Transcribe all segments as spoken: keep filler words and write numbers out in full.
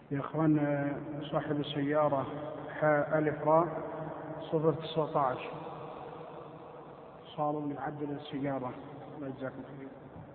يا أخوان، صاحب السيارة حاء ألف راء صفر تسعة عشر صاروا يعدل السيارة. الله يجزاكم خير.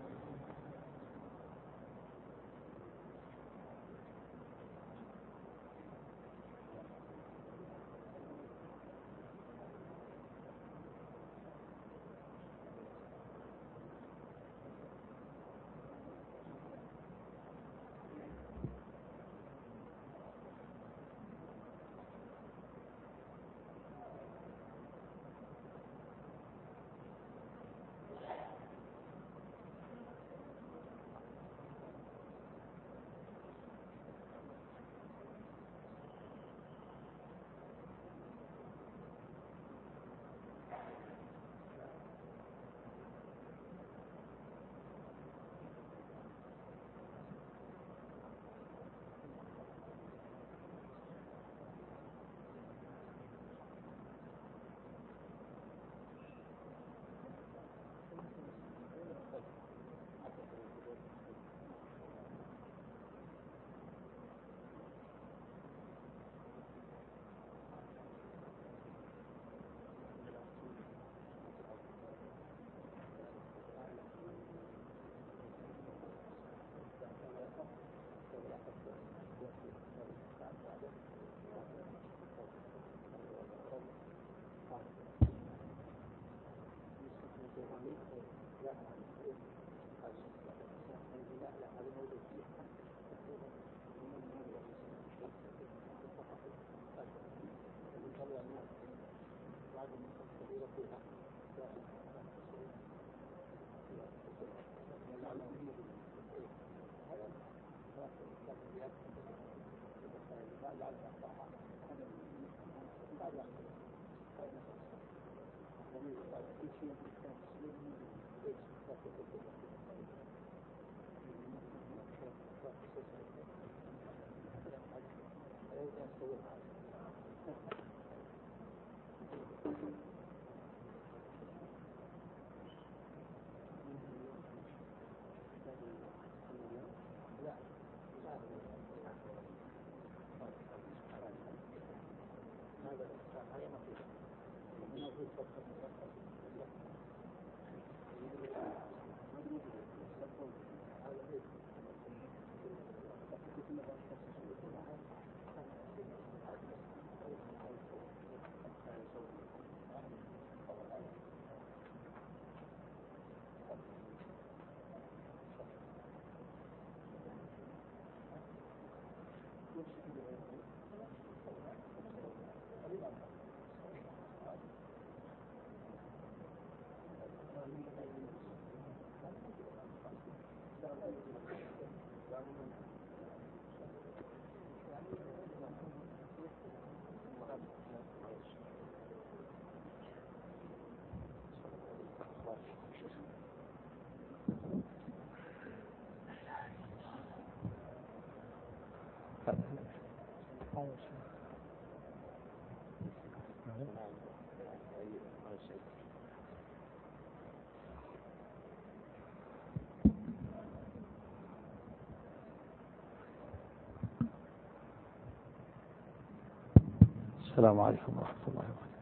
السلام عليكم ورحمة الله وبركاته.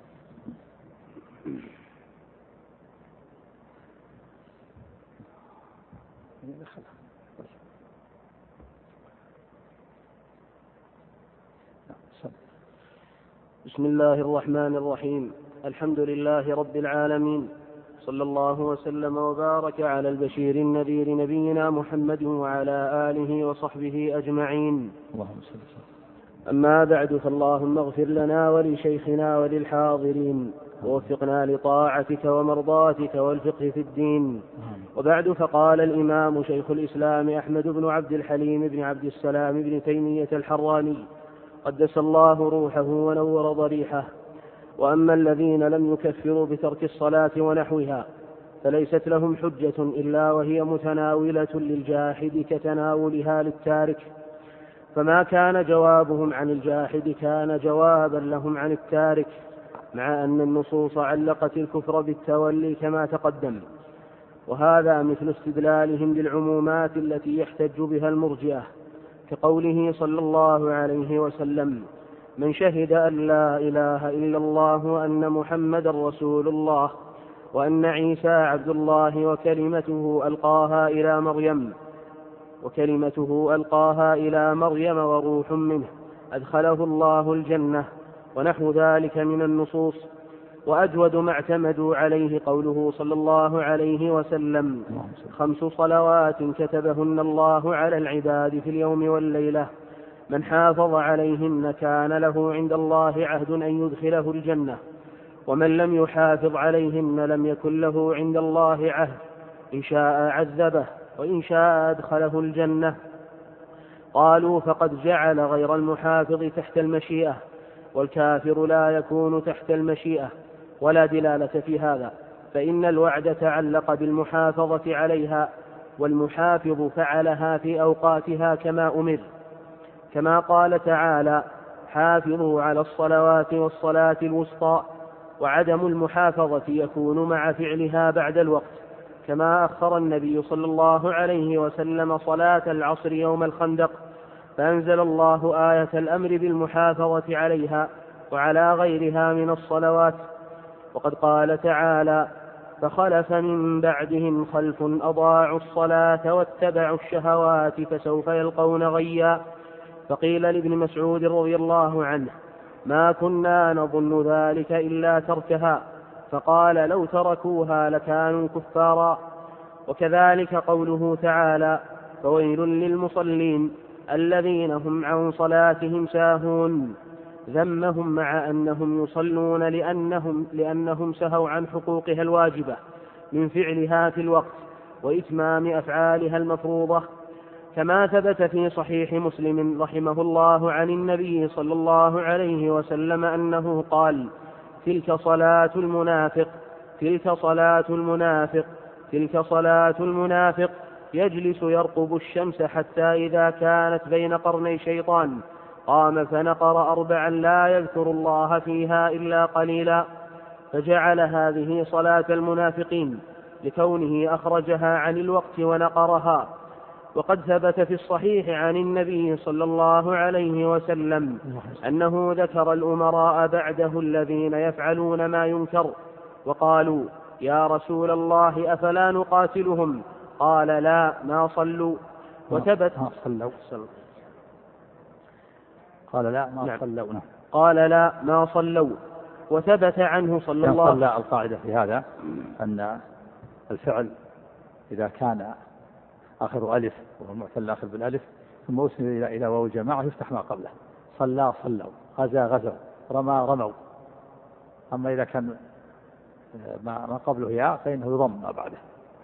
بسم الله الرحمن الرحيم. الحمد لله رب العالمين، صلى الله وسلم وبارك على البشير النذير نبينا محمد وعلى آله وصحبه أجمعين. اللهم صل وسلم. أما بعد، فاللهم اغفر لنا ولشيخنا وللحاضرين، ووفقنا لطاعتك ومرضاتك والفقه في الدين. وبعد، فقال الإمام شيخ الإسلام أحمد بن عبد الحليم بن عبد السلام بن تيمية الحراني قدس الله روحه ونور ضريحه: وأما الذين لم يكفروا بترك الصلاة ونحوها فليست لهم حجة إلا وهي متناولة للجاحد كتناولها للتارك، فما كان جوابهم عن الجاحد كان جوابا لهم عن التارك، مع أن النصوص علقت الكفر بالتولي كما تقدم. وهذا مثل استدلالهم بالعمومات التي يحتج بها المرجئة، كقوله صلى الله عليه وسلم: من شهد أن لا إله إلا الله وأن محمدا رسول الله وأن عيسى عبد الله وكلمته ألقاها إلى مريم وكلمته ألقاها إلى مريم وروح منه أدخله الله الجنة، ونحو ذلك من النصوص. وأجود ما اعتمدوا عليه قوله صلى الله عليه وسلم: خمس صلوات كتبهن الله على العباد في اليوم والليلة، من حافظ عليهن كان له عند الله عهد أن يدخله الجنة، ومن لم يحافظ عليهن لم يكن له عند الله عهد، إن شاء عذبه وإن شاء أدخله الجنة. قالوا: فقد جعل غير المحافظ تحت المشيئة، والكافر لا يكون تحت المشيئة، ولا دلالة في هذا، فإن الوعد تعلق بالمحافظة عليها، والمحافظ فعلها في أوقاتها كما أمر، كما قال تعالى: حافظوا على الصلوات والصلاة الوسطى. وعدم المحافظة يكون مع فعلها بعد الوقت، كما أخر النبي صلى الله عليه وسلم صلاة العصر يوم الخندق، فأنزل الله آية الأمر بالمحافظة عليها وعلى غيرها من الصلوات. وقد قال تعالى: فخلف من بعدهم خلف أضاعوا الصلاة واتبعوا الشهوات فسوف يلقون غيا. فقيل لابن مسعود رضي الله عنه: ما كنا نظن ذلك إلا تركها، فقال: لو تركوها لكانوا كفارا. وكذلك قوله تعالى: فويل للمصلين الذين هم عن صلاتهم ساهون، ذمهم مع أنهم يصلون لأنهم, لأنهم سهوا عن حقوقها الواجبة من فعلها في الوقت وإتمام أفعالها المفروضة، كما ثبت في صحيح مسلم رحمه الله عن النبي صلى الله عليه وسلم أنه قال: تلك صلاة المنافق تلك صلاة المنافق تلك صلاة المنافق يجلس يرقب الشمس حتى إذا كانت بين قرني شيطان قام فنقر أربعا لا يذكر الله فيها إلا قليلا، فجعل هذه صلاة المنافقين لكونه أخرجها عن الوقت ونقرها. وقد ثبت في الصحيح عن النبي صلى الله عليه وسلم أنه ذكر الأمراء بعده الذين يفعلون ما ينكر، وقالوا: يا رسول الله أفلا نقاتلهم؟ قال: لا، ما صلوا. وثبت ما صلوا قال: لا، ما صلوا. قال: لا، ما صلوا. وثبت عنه صلى الله عليه وسلم القاعدة في هذا أن الفعل إذا كان آخر ألف وهو المعتل آخر بالألف ثم أسند إلى إلى واو الجماعة يفتح ما قبله، صلى صلوا، غزا غزوا، رمى رموا. أما إذا كان ما قبله ياء فإنه يضم ما بعده،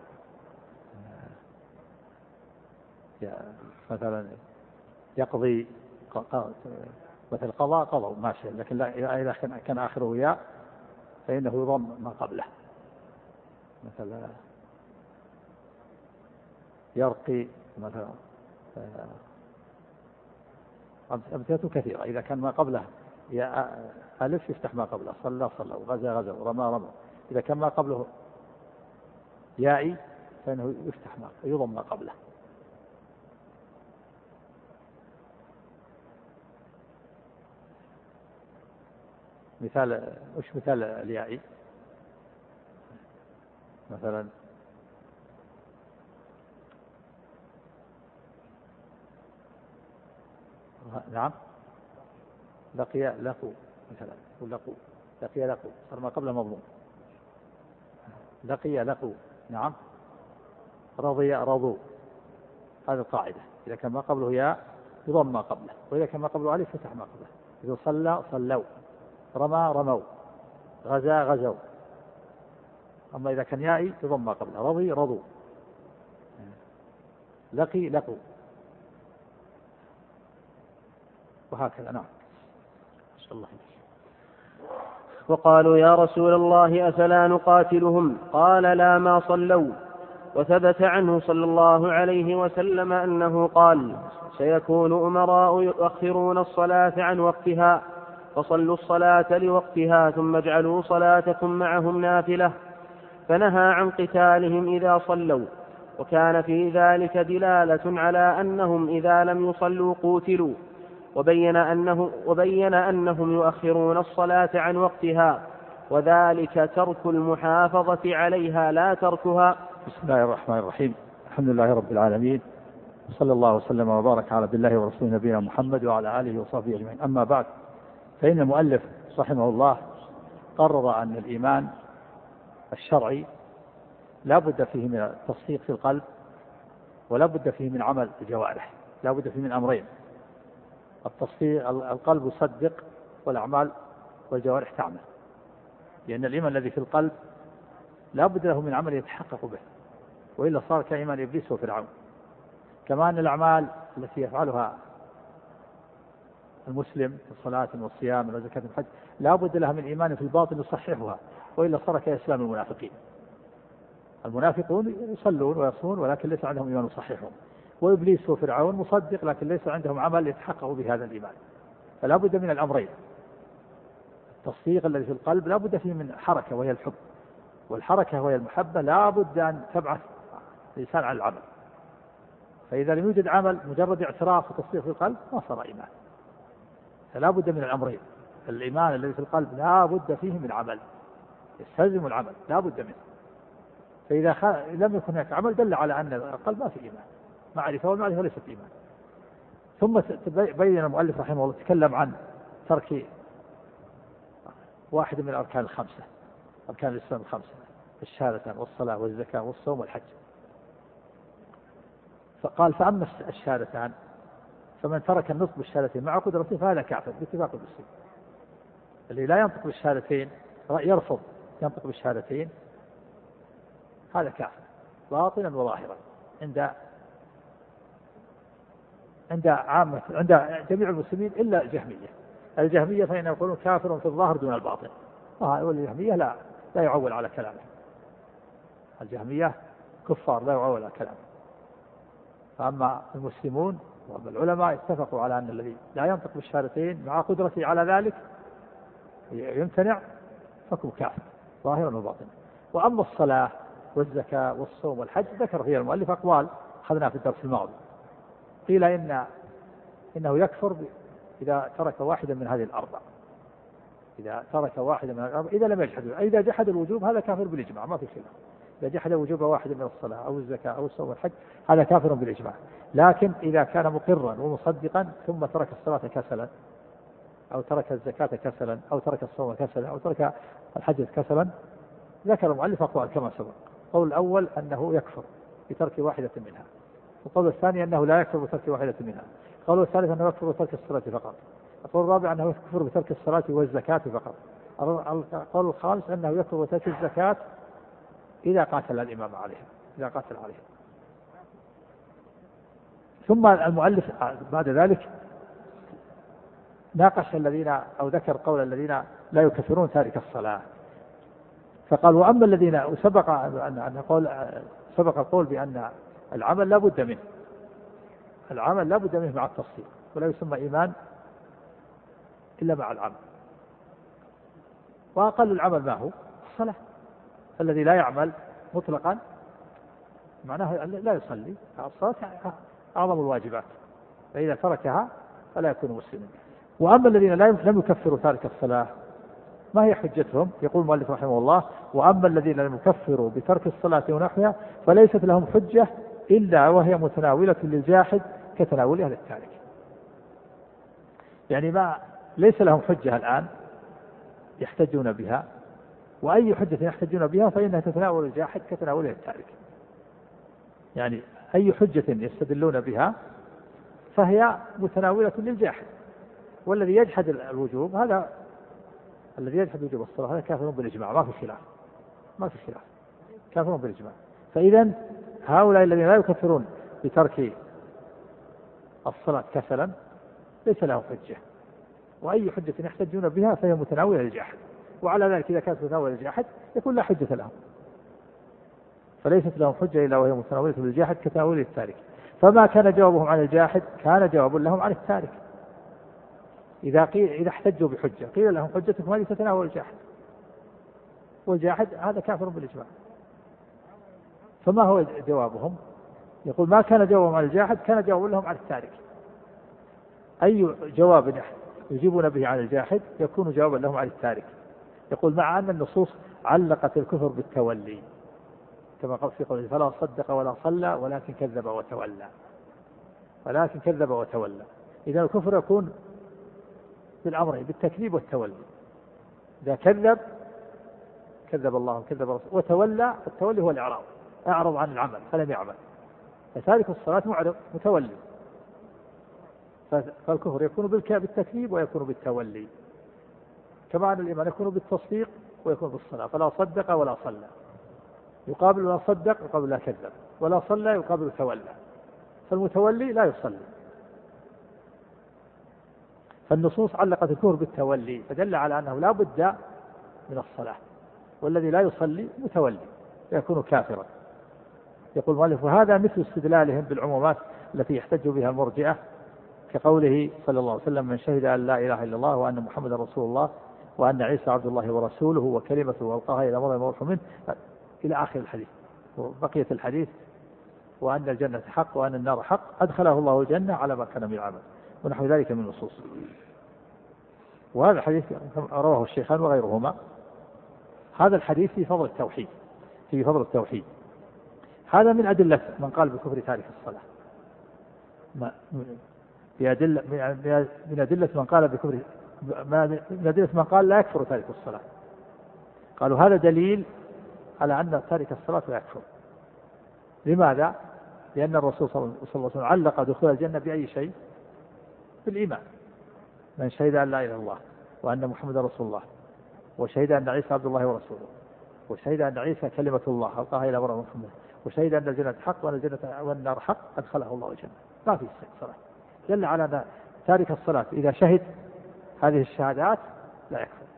مثلا يقضي مثل قضاء قضوا ماشي، لكن لا إذا كان آخره ياء فإنه يضم ما قبله، مثلا يرقي مثلا. أمثلة كثيرة. إذا كان ما قبله يا ألف يفتح ما قبله، صلى صلوا، غزا غزوا، رمى رموا. إذا كان ما قبله يائي فإنه يفتح ما يضم ما قبله. مثال وش مثال اليائي؟ مثلا نعم لقي لقوا مثلا، ولقوا لقي لقوا صار ما قبله مضموم، لقي لقوا. نعم رضي رضوا. هذه القاعدة، إذا كان ما قبله ياء يضم ما قبله، وإذا كان ما قبله ألف فتح ما قبله. إذا صلى صلوا، رمى رموا، غزا غزوا. أما إذا كان يائي يضم ما قبله، رضي رضوا، لقي لقوا، وهكذا. نعم. وقالوا: يا رسول الله أفلا نقاتلهم؟ قال: لا، ما صلوا. وثبت عنه صلى الله عليه وسلم أنه قال: سيكون أمراء يؤخرون الصلاة عن وقتها، فصلوا الصلاة لوقتها ثم اجعلوا صلاتكم معهم نافلة. فنهى عن قتالهم إذا صلوا، وكان في ذلك دلالة على أنهم إذا لم يصلوا قوتلوا، وبين, أنه وبين أنهم يؤخرون الصلاة عن وقتها، وذلك ترك المحافظة عليها لا تركها. بسم الله الرحمن الرحيم. الحمد لله رب العالمين، صلى الله وسلم وبارك على عبد الله ورسوله نبينا محمد وعلى آله وصحبه أجمعين. أما بعد، فإن المؤلف رحمه الله قرر أن الإيمان الشرعي لا بد فيه من التصديق في القلب، ولا بد فيه من عمل الجوارح، لا بد فيه من أمرين: التصديق القلب يصدق والأعمال والجوارح تعمل، لأن الإيمان الذي في القلب لا بد له من عمل يتحقق به، وإلا صار كإيمان إبليس وفرعون. كما أن الأعمال التي يفعلها المسلم كالصلاة والصيام والزكاة والحج لا بد لها من إيمان في الباطن يصححها، وإلا صار كإسلام المنافقين. المنافقون يصلون ويصومون ولكن ليس عندهم إيمان يصححهم، وإبليس وفرعون مصدق لكن ليس عندهم عمل يتحقق بهذا الإيمان. فلا بد من الأمرين: التصديق الذي في القلب لا بد فيه من حركة وهي الحب، والحركة وهي المحبة لا بد أن تبعث الإنسان على العمل. فإذا لم يوجد عمل مجرد اعتراف وتصديق في القلب ما صار إيمان. فلا بد من الأمرين: الإيمان الذي في القلب لا بد فيه من عمل يستلزم العمل، لا بد منه. فإذا خ... لم يكن هناك عمل دل على أن القلب ما في إيمان، معرفة، والمعرفة ليست إيمان. ثم بين المؤلف رحمه الله تكلم عن ترك واحد من الأركان الخمسة، أركان الإسلام الخمسة: الشهادتان والصلاة والزكاة والصوم والحج. فقال: فأما الشهادتان فمن ترك النطق بالشهادتين مع قدرته فهذا كافر باتفاق المسلمين. اللي لا ينطق بالشهادتين، يرفض ينطق بالشهادتين، هذا كافر باطنا وظاهرا عند عند عامة عند جميع المسلمين إلا الجهمية. الجهمية فإنهم يقولون كافر في الظاهر دون الباطن، والجهمية لا لا يعول على كلامه. الجهمية كفار لا يعول على كلامه. فأما المسلمون والعلماء اتفقوا على أن الذي لا ينطق بالشهادتين مع قدرته على ذلك يمتنع فكم كافر ظاهرا وباطنا. وأما الصلاة والزكاة والصوم والحج ذكر فيها المؤلف أقوال أخذنا في الدرس الماضي. قيل إن إنه يكفر إذا ترك واحدا من هذه الأربع، إذا ترك واحدا من الأربع إذا لم يجحد. إذا جحد الوجوب هذا كافر بالإجماع ما في خلاف. إذا جحد وجوب واحد من الصلاة أو الزكاة أو الصوم والحج هذا كافر بالإجماع. لكن إذا كان مقرا ومصدقا ثم ترك الصلاة كسلا أو ترك الزكاة كسلا أو ترك الصوم كسلا أو ترك الحج كسلا ذكر المؤلف أقوال كما سبق. القول الأول أنه يكفر بترك واحدة منها، والقول الثاني أنه لا يكفر بترك واحدة منها، القول الثالث أنه يكفر بترك الصلاة فقط، القول الرابع أنه يكفر بترك الصلاة والزكاة فقط، القول الخامس أنه يكفر بترك الزكاة إذا قاتل الإمام عليها، إذا قاتل عليها. ثم المؤلف بعد ذلك ناقش الذين أو ذكر قول الذين لا يكفرون تارك الصلاة، فقال: وأما الذين سبق أن قول سبق القول بأن العمل لا بد منه، العمل لا بد منه مع التصديق، ولا يسمى إيمان إلا مع العمل. وأقل العمل ما هو؟ الصلاة. الذي لا يعمل مطلقا معناه لا يصلي. الصلاة أعظم الواجبات، فإذا تركها فلا يكون مسلما. وأما الذين لا لم يكفروا تارك الصلاة ما هي حجتهم؟ يقول المؤلف رحمه الله: وأما الذين لم يكفروا بترك الصلاة ونحوها فليست لهم حجة إلا وهي متناولة للجاحد كتناولها للتارك. يعني ما ليس لهم حجة الآن يحتجون بها، وأي حجة يحتجون بها فإنها تتناول الجاحد كتناولها للتارك. يعني أي حجة يستدلون بها فهي متناولة للجاحد، والذي يجحد الوجوب هذا الذي يجحد وجوب الصلاة هذا كافر بالإجماع، ما في خلاف، ما في خلاف، كافر بالإجماع. فإذا هؤلاء الذين لا يكفرون بترك الصلاة كسلا ليس لهم حجة، وأي حجة يحتجون بها فهي متناولة للجاحد، وعلى ذلك إذا كانت متناولة للجاحد يكون لا حجة لهم، فليست لهم حجة إلا وهي متناولة للجاحد كتناول التارك. فما كان جوابهم عن الجاحد كان جواب لهم عن التارك. إذا قيل إذا احتجوا بحجة قيل لهم حجتكم هذه تتناول الجاحد، والجاحد هذا كافر بالإجماع. فما هو جوابهم؟ يقول ما كان جوابهم على الجاحد كان جواب لهم على التارك. أي جواب يجيبون به على الجاحد يكون جوابا لهم على التارك. يقول مع أن النصوص علقت الكفر بالتولي كما قال في قوله فلا صدق ولا صلى ولكن كذب وتولى، ولكن كذب وتولى. إذا الكفر يكون بالأمرين بالتكذيب والتولي. إذا كذب كذب الله وكذب رسوله، وتولى التولي هو الإعراض، أعرض عن العمل فلم يعمل، فتارك الصلاة معرض متولي. فالكفر يكون بالتكذيب ويكون بالتولي، كما أن الإيمان يكون بالتصديق ويكون بالصلاة. فلا صدق ولا صلى يقابل لا صدق يقابل لا كذب، ولا صلى يقابل تولى، فالمتولي لا يصلي. فالنصوص علقت الكفر بالتولي فدل على أنه لا بد من الصلاة، والذي لا يصلي متولي يكون كافرا. يقول المؤلف وهذا مثل استدلالهم بالعمومات التي يحتج بها المرجئة كقوله صلى الله عليه وسلم من شهد أن لا إله إلا الله وأن محمدا رسول الله وأن عيسى عبد الله ورسوله وكلمته ألقاها إلى مريم وروح منه إلى آخر الحديث. وبقية الحديث وأن الجنة حق وأن النار حق أدخله الله الجنة على ما كان من العمل ونحو ذلك من النصوص. وهذا الحديث رواه الشيخان وغيرهما. هذا الحديث في فضل التوحيد في فضل التوحيد هذا من أدلة من قال بكفر تارك الصلاة، بأدلة من أدلة من قال بكفر من أدلة من قال لا يكفر تارك الصلاة. قالوا هذا دليل على أن تارك الصلاة لا يكفر. لماذا؟ لأن الرسول صلى الله عليه وسلم علق دخول الجنة بأي شيء؟ بالإيمان. من شهد أن لا إله إلا الله وأن محمد رسول الله وشهد أن عيسى عبد الله ورسوله وشهد أن عيسى كلمة الله ألقاها إلى مريم محمد وشهد أن الجنة حق وأن الجنة والنار حق أدخله الله الجنة. ما في صلاة. دل على أن تارك الصلاة إذا شهد هذه الشهادات لا يكفر.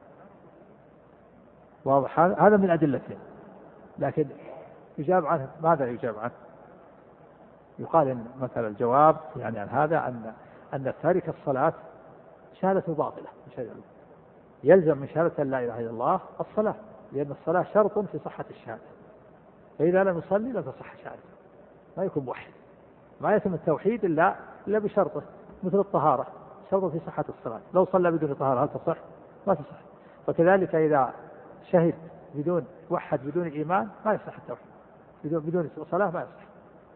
واضح؟ هذا من أدلته. لكن يجاب عنه ماذا يجاب عنه؟ يقال إن مثلا الجواب يعني عن هذا أن أن تارك الصلاة شهادة باطلة. يلزم من شهادة لا إله إلا الله الصلاة، لأن الصلاة شرط في صحة الشهادة، فإذا لم يصلي لا تصح شهادته، ما يكون موحد. ما يتم التوحيد إلا إلا بشرطه، مثل الطهارة شرط في صحة الصلاة. لو صلى بدون طهارة هل تصح؟ ما تصح. وكذلك إذا شهد بدون وحد بدون إيمان ما يصح التوحيد، بدون بدون صلاة ما يصح.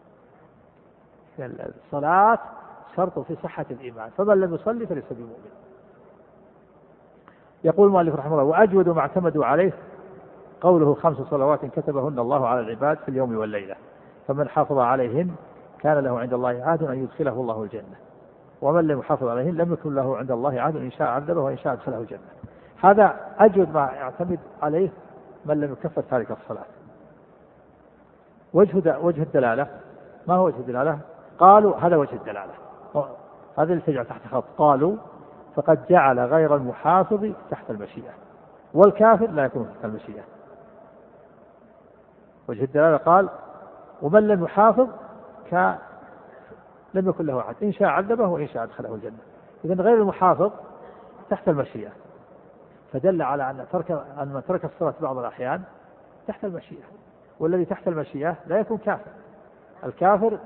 الصلاة شرط في صحة الإيمان، فمن لم يصلي فليس بمؤمن. يقول المؤلف رحمه الله وأجود ما اعتمدوا عليه قوله خمس صلوات كتبهن الله على العباد في اليوم والليلة فمن حافظ عليهن كان له عند الله عهد أن يدخله الله الجنة ومن لم يحافظ عليهن لم يكن له عند الله عهد إن شاء عذبه وإن شاء أدخله الجنة. هذا أجود ما يعتمد عليه من لم يكفر تارك الصلاة. وجه وجه الدلالة ما هو وجه الدلالة؟ قالوا هذا وجه الدلالة، هذا اللي تجعل تحت خط. قالوا فقد جعل غير المحافظ تحت المشيئة والكافر لا يكون تحت المشيئة. وجه الدلالة قال ومن لم يحافظ ك لم يكن له عهد إن شاء عذبه وإن شاء أدخله الجنة. إذن غير المحافظ تحت المشيئة، فدل على أن ترك أن من ترك الصلاة بعض الأحيان تحت المشيئة، والذي تحت المشيئة لا يكون كافر. الكافر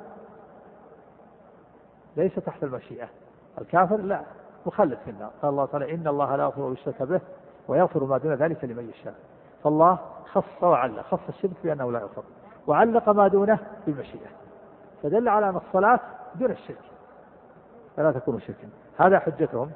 ليس تحت المشيئة، الكافر لا مخلد في النار. قال الله تعالى إن الله لا يغفر ويشرك به ويغفر ما دون ذلك لمن يشاء. فالله خص وعلق، خص الشرك بأنه لا يغفر وعلق ما دونه بالمشيئة، فدل على أن الصلاة دون الشرك فلا تكون شركا. هذا حجتهم.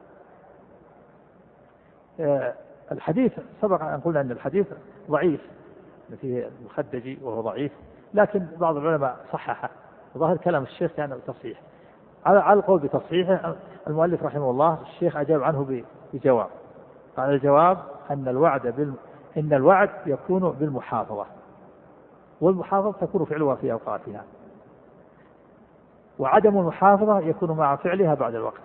الحديث سبق أن قلنا أن الحديث ضعيف فيه المخدجي وهو ضعيف، لكن بعض العلماء صححه. ظاهر كلام الشيخ كان تصحيح. على القول بتصحيحه المؤلف رحمه الله الشيخ أجاب عنه بجواب. قال الجواب أن الوعد بال... إن الوعد يكون بالمحافظة، والمحافظة تكون فعلها في أوقاتها، وعدم المحافظة يكون مع فعلها بعد الوقت.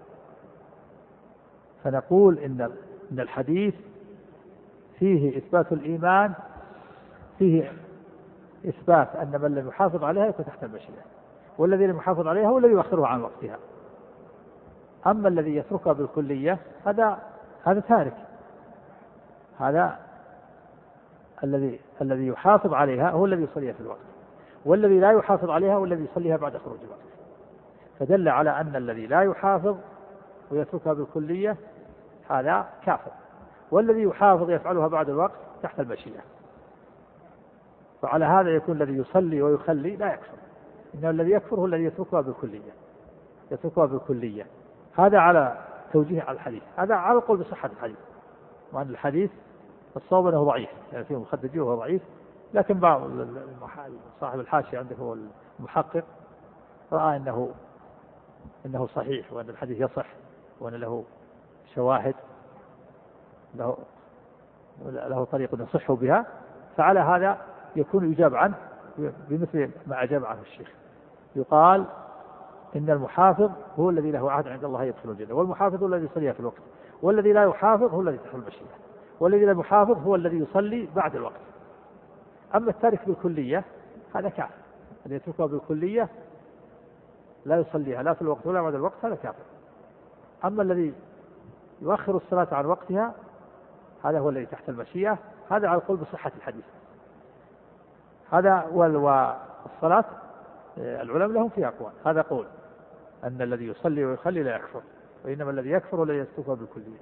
فنقول إن إن الحديث فيه إثبات الإيمان، فيه إثبات أن من لم يحافظ عليها يكون تحت المشيئة، والذي لم يحافظ عليها هو الذي يؤخرها عن وقتها. أما الذي يتركها بالكلية هذا هذا تارك، هذا الذي الذي يحافظ عليها هو الذي يصليها في الوقت، والذي لا يحافظ عليها هو الذي يصليها بعد خروج الوقت. فدل على أن الذي لا يحافظ ويتركها بالكلية هذا كافر، والذي يحافظ يفعلها بعد الوقت تحت المشيئة. فعلى هذا يكون الذي يصلي ويخلي لا يكفر، إن الذي يكفر هو الذي يتركها بالكلية يتركها بالكلية. هذا على توجيه على الحديث، هذا على القول بصحة الحديث، وأن الحديث الصواب أنه ضعيف، يعني فيه مخدجي وهو ضعيف، لكن بعض صاحب الحاشية عنده هو المحقق رأى أنه إنه صحيح، وأن الحديث يصح، وأن له شواهد، له له طريق يصح بها، فعلى هذا يكون يجاب عنه بمثل ما أجاب عنه الشيخ. يقال إن المحافظ هو الذي له عهد عند الله يدخل الجنة، والمحافظ هو الذي يصلي في الوقت، والذي لا يحافظ هو الذي تحل المشيئة، والذي لا يحافظ هو الذي يصلي بعد الوقت. أما التارك بالكلية هذا كافر، الذي يتركها بالكلية لا يصليها لا في الوقت ولا بعد الوقت هذا كافر. أما الذي يؤخر الصلاة عن وقتها هذا هو الذي تحت المشيئة، هذا على القول بصحة الحديث. هذا والصلاة العلماء لهم فيها أقوال، هذا قول أن الذي يصلي ويخلي لا يكفر، وإنما الذي يكفر الذي يتركها بالكلية.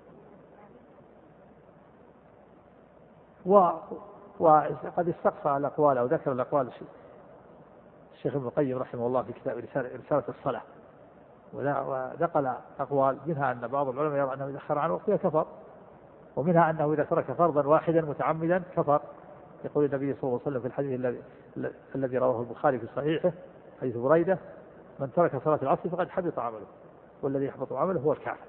و وقد استقصى الأقوال أو ذكر الأقوال الشيخ ابن القيم رحمه الله في كتاب رسالة الصلاة، ونقل أقوال منها أن بعض العلماء يرى أنه إذا أخر عن وقتها كفر، ومنها أنه إذا ترك فرضا واحدا متعمدا كفر. يقول النبي صلى الله عليه وسلم في الحديث الذي الذي رواه البخاري في صحيحه حديث بريدة: من ترك صلاة العصر فقد حبط عمله، والذي يحبط عمله هو الكافر.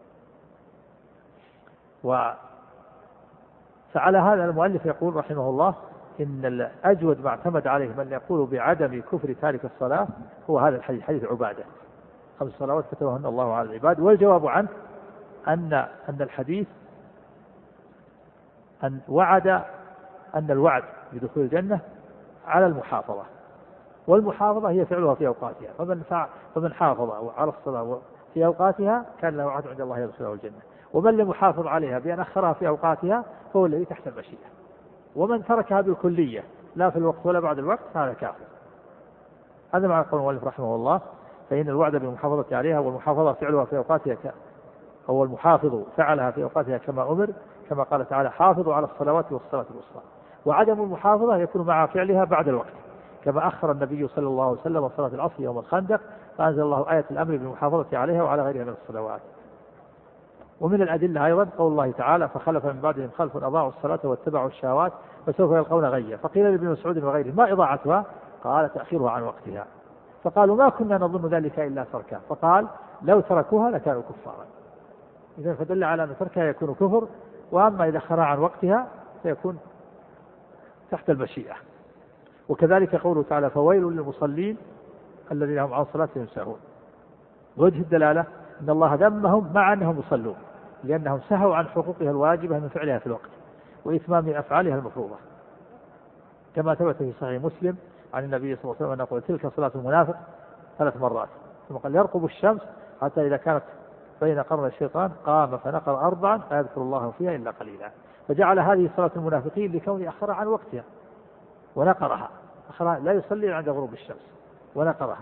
و فعلى هذا المؤلف يقول رحمه الله إن الأجود ما اعتمد عليه من يقول بعدم كفر تارك الصلاة هو هذا الحديث، حديث عبادة: خمس صلوات كتبهن الله على العباد. والجواب عنه أن أن الحديث أن وعد أن الوعد بدخول الجنة على المحافظة، والمحافظة هي فعلها في أوقاتها، فمن فمن حافظ على الصلاة في أوقاتها كان له وعد عند الله يدخله الجنة، ومن لم يحافظ عليها بأن أخرها في أوقاتها فهو الذي تحت المشيئة، ومن تركها بالكلية لا في الوقت ولا بعد الوقت هذا كافر. هذا معنى قول المؤلف رحمه الله: فإن الوعد بالمحافظة عليها والمحافظة فعلها في أوقاتها ك... هو المحافظ فعلها في أوقاتها كما أمر، كما قال تعالى: حافظوا على الصلوات والصلاة الوسطى. وعدم المحافظة يكون مع فعلها بعد الوقت، كما أخر النبي صلى الله عليه وسلم صلاة العصر يوم الخندق، فأنزل الله آية الأمر بالمحافظة عليها وعلى غيرها من الصلوات. ومن الأدلة أيضا قول الله تعالى: فخلف من بعدهم خلف أضاعوا الصلاة واتبعوا الشهوات فسوف يلقون غيا. فقيل لابن مسعود وغيره: ما إضاعتها؟ قال: تأخيرها عن وقتها. فقالوا: ما كنا نظن ذلك إلا تركها. فقال: لو تركوها لكانوا كفارا. إذا فدل على أن تركها يكون كفر، وأما إذا أخرها عن وقتها فيكون تحت المشيئة. وكذلك قوله تعالى: فويل للمصلين الذين هم عن صلاتهم ساهون. وجه الدلالة أن الله ذمهم مع أنهم يصلون، لأنهم سهوا عن حقوقها الواجبة من فعلها في الوقت وإتمام أفعالها المفروضة، كما ثبت في صحيح مسلم عن النبي صلى الله عليه وسلم أنه قال: تلك صلاة المنافق ثلاث مرات، ثم قال: يرقب الشمس حتى إذا كانت بين قرن الشيطان قام فنقر أربعا لا يذكر الله فيها إلا قليلا. فجعل هذه صلاة المنافقين لكون أخرها عن وقتها ونقرها، أخرها لا يصلي عند غروب الشمس ونقرها.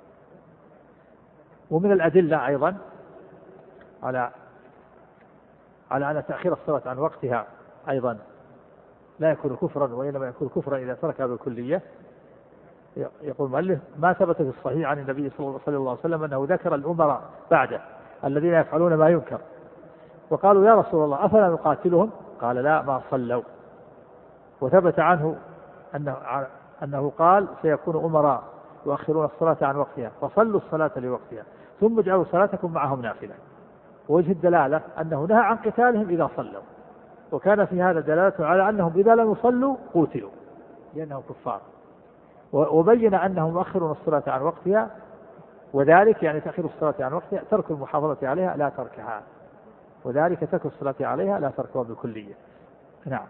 ومن الأدلة أيضا على على أن تأخير الصلاة عن وقتها أيضا لا يكون كفرا، وإنما يكون كفرا إذا تركها بالكلية. يقول المؤلف: ما ثبت في الصحيح عن النبي صلى الله عليه وسلم أنه ذكر الأمراء بعده الذين يفعلون ما ينكر، وقالوا: يا رسول الله أفلا نقاتلهم؟ قال: لا، ما صلوا. وثبت عنه أنه, أنه قال: سيكون أمراء يؤخرون الصلاة عن وقتها فصلوا الصلاة لوقتها ثم اجعلوا صلاتكم معهم نافلة. ووجه الدلالة أنه نهى عن قتالهم إذا صلوا، وكان في هذا دلالة على أنهم إذا لم يصلوا قتلوا لأنهم كفار. وبين أنهم يؤخرون الصلاة عن وقتها، وذلك يعني تأخير الصلاة عن وقتها ترك المحافظة عليها لا تركها، وذلك ترك الصلاة عليها لا تركها بالكلية. نعم.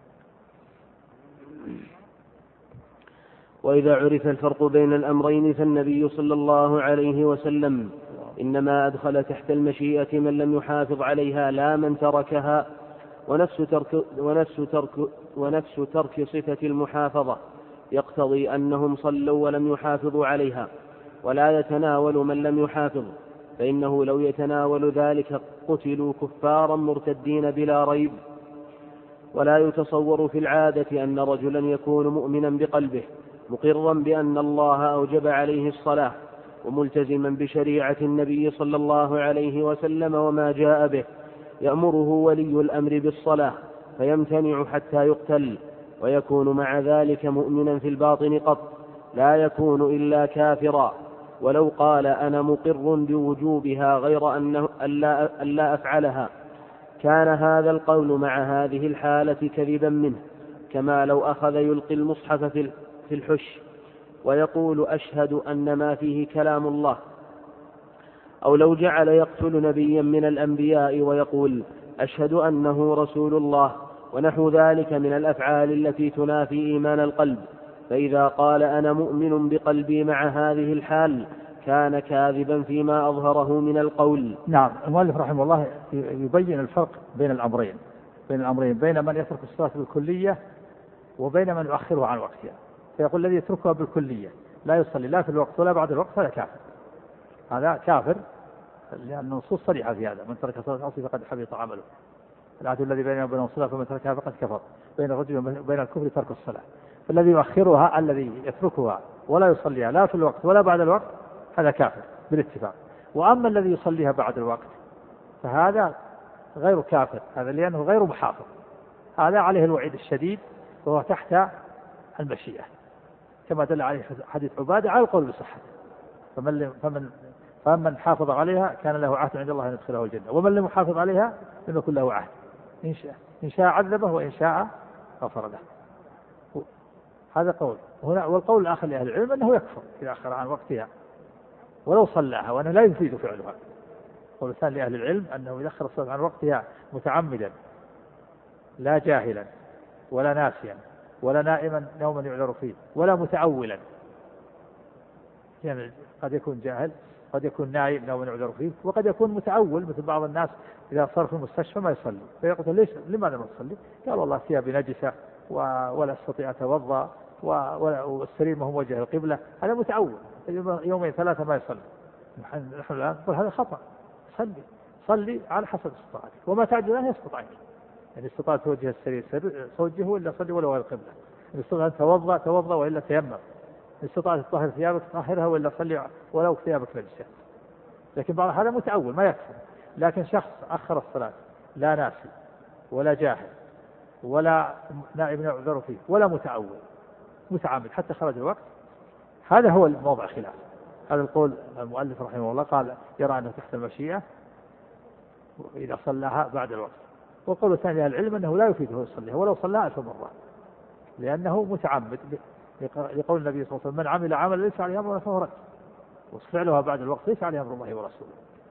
وإذا عرف الفرق بين الأمرين فالنبي صلى الله عليه وسلم إنما أدخل تحت المشيئة من لم يحافظ عليها لا من تركها، ونفس ترك, ونفس ترك, ونفس ترك صفة المحافظة يقتضي أنهم صلوا ولم يحافظوا عليها، ولا يتناول من لم يحافظ، فإنه لو يتناول ذلك قتلوا كفارا مرتدين بلا ريب. ولا يتصور في العادة أن رجلا يكون مؤمنا بقلبه مقرا بأن الله أوجب عليه الصلاة وملتزما بشريعة النبي صلى الله عليه وسلم وما جاء به، يأمره ولي الأمر بالصلاة فيمتنع حتى يقتل، ويكون مع ذلك مؤمنا في الباطن قط، لا يكون إلا كافرا ولو قال أنا مقر بوجوبها غير أنه ألا, ألا أفعلها. كان هذا القول مع هذه الحالة كذبا منه، كما لو أخذ يلقي المصحف في الحش ويقول أشهد أن ما فيه كلام الله، أو لو جعل يقتل نبيا من الأنبياء ويقول أشهد أنه رسول الله، ونحو ذلك من الأفعال التي تنافي إيمان القلب. فإذا قال أنا مؤمن بقلبي مع هذه الحال كان كاذبا فيما أظهره من القول. نعم، المؤلف رحمه الله يبين الفرق بين الأمرين بين الأمرين بين من يترك الصلاة بالكلية وبين من يؤخرها عن وقتها. فيقول الذي يتركها بالكلية لا يصلي لا في الوقت ولا بعد الوقت هذا كافر، هذا كافر، لأن النصوص صريحة في هذا: من ترك صلاة العصر فقد حبط عمله، العهد الذي بيننا وبين الصلاة فمن تركها فقد كفر، بين الرجل وبين الكفر ترك الصلاة. فالذي يؤخرها الذي يتركها ولا يصليها لا في الوقت ولا بعد الوقت هذا كافر بالاتفاق. وأما الذي يصليها بعد الوقت فهذا غير كافر، هذا لأنه غير محافظ، هذا عليه الوعيد الشديد وهو تحت المشيئة، كما دل عليه حديث عبادة على القول بصحته. فمن فمن فمن حافظ عليها كان له عهد عند الله أن يدخله الجنة، ومن لم يحافظ عليها لم يكن له عهد، إن شاء إن شاء عذبه وإن شاء غفر له. هذا قول. هنا والقول الآخر لأهل العلم أنه يكفر إذا أخر عن وقتها ولو صلاها، وأنه لا يفيد فعلها. قول الثاني لأهل العلم أنه إذا أخر الصلاة عن وقتها متعمدا لا جاهلا ولا ناسيا ولا نائما نوما يعذر فيه ولا متأولا، يعني قد يكون جاهل قد يكون نائم نوما يعذر فيه وقد يكون متأول، مثل بعض الناس إذا صار في المستشفى ما يصلي فيقول ليش لماذا ما تصلي؟ قال والله ثيابي نجسة ولا استطيع أتوضأ والسرير ما هو وجه القبلة، هذا متأول يومين ثلاثة ما يصلي. نحن الآن نقول هذا خطأ، صلي صلي على حسب استطاعتك، وما تعجز عنه يستطيع، يعني استطاع توجه السرير توجهه وإلا صلي ولا غير القبلة، إن استطاع توضأ توضأ وإلا تيمم، إن استطاع تطهر ثيابك تطهرها وإلا صلي ولو ثيابك نجسة. لكن بعض هذا متأول ما يكفر. لكن شخص أخر الصلاة لا ناسي ولا جاهل ولا نائب يعذر فيه ولا متأول متعمد حتى خرج الوقت، هذا هو الموضع خلاف. هذا القول المؤلف رحمه الله قال يرى أنه تحت المشيئة إذا صلاها بعد الوقت. والقول الثاني أهل العلم أنه لا يفيده يصليها ولو صلاها ألف مرة، لأنه متعمد، لقول النبي صلى الله عليه وسلم من عمل عمل ليس عليه أمرنا فهو رد، وفعلها بعد الوقت ليس عليه أمر الله ورسوله.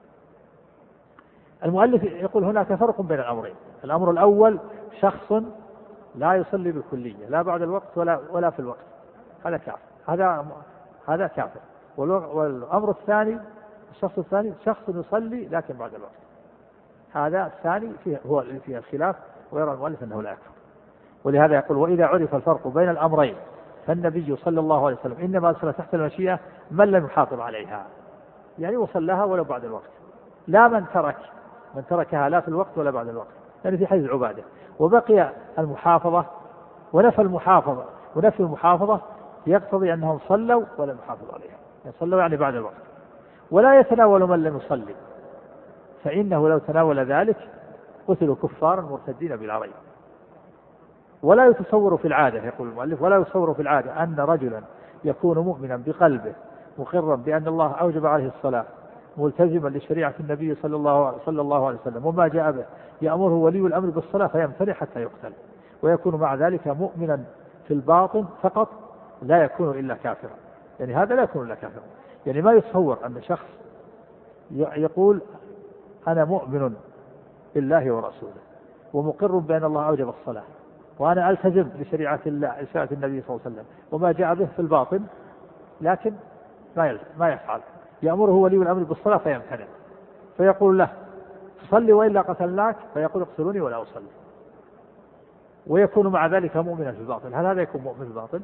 المؤلف يقول هناك فرق بين الأمرين. الأمر الأول شخص لا يصلي بالكلية لا بعد الوقت ولا ولا في الوقت، هذا كافر، هذا هذا كافر. والأمر الثاني الشخص الثاني شخص يصلي لكن بعد الوقت، هذا الثاني فيه هو اللي فيه الخلاف، ويرى المؤلف أنه لا يكفر. ولهذا يقول وإذا عرف الفرق بين الأمرين فالنبي صلى الله عليه وسلم إنما أرسل تحت المشيئة من لم يحافظ عليها، يعني وصلها ولو بعد الوقت، لا من ترك من تركها لا في الوقت ولا بعد الوقت، يعني في حيز عبادة. وبقي المحافظة ونفى المحافظة ونفي المحافظة يقتضي أنهم صلوا ولم يحافظوا عليها، يعني صلوا يعني بعد الوقت. ولا يتناول من لم يصلي، فإنه لو تناول ذلك قتلوا كفارا مرتدين بلا ريب. ولا يتصور في العادة، يقول المؤلف ولا يتصور في العادة أن رجلا يكون مؤمنا بقلبه مقرا بأن الله أوجب عليه الصلاة ملتزما لشريعة النبي صلى الله صلى الله عليه وسلم وما جاء به، يأمره ولي الأمر بالصلاة فيمتنع حتى يقتل، ويكون مع ذلك مؤمنا في الباطن فقط لا يكون إلا كافرا. يعني هذا لا يكون إلا كافرا، يعني ما يتصور أن شخص يقول أنا مؤمن بالله ورسوله ومقر بأن الله أوجب الصلاة وأنا ألتزم بشريعة الله شريعة النبي صلى الله عليه وسلم وما جاء به في الباطن، لكن ما ما يفعل، يأمره ولي الأمر بالصلاة فيمتنع، فيقول له صلي وإلا قتلناك، فيقول اقتلوني ولا أصلي. ويكون مع ذلك مؤمنا في الباطن. هل هذا يكون مؤمن في الباطن؟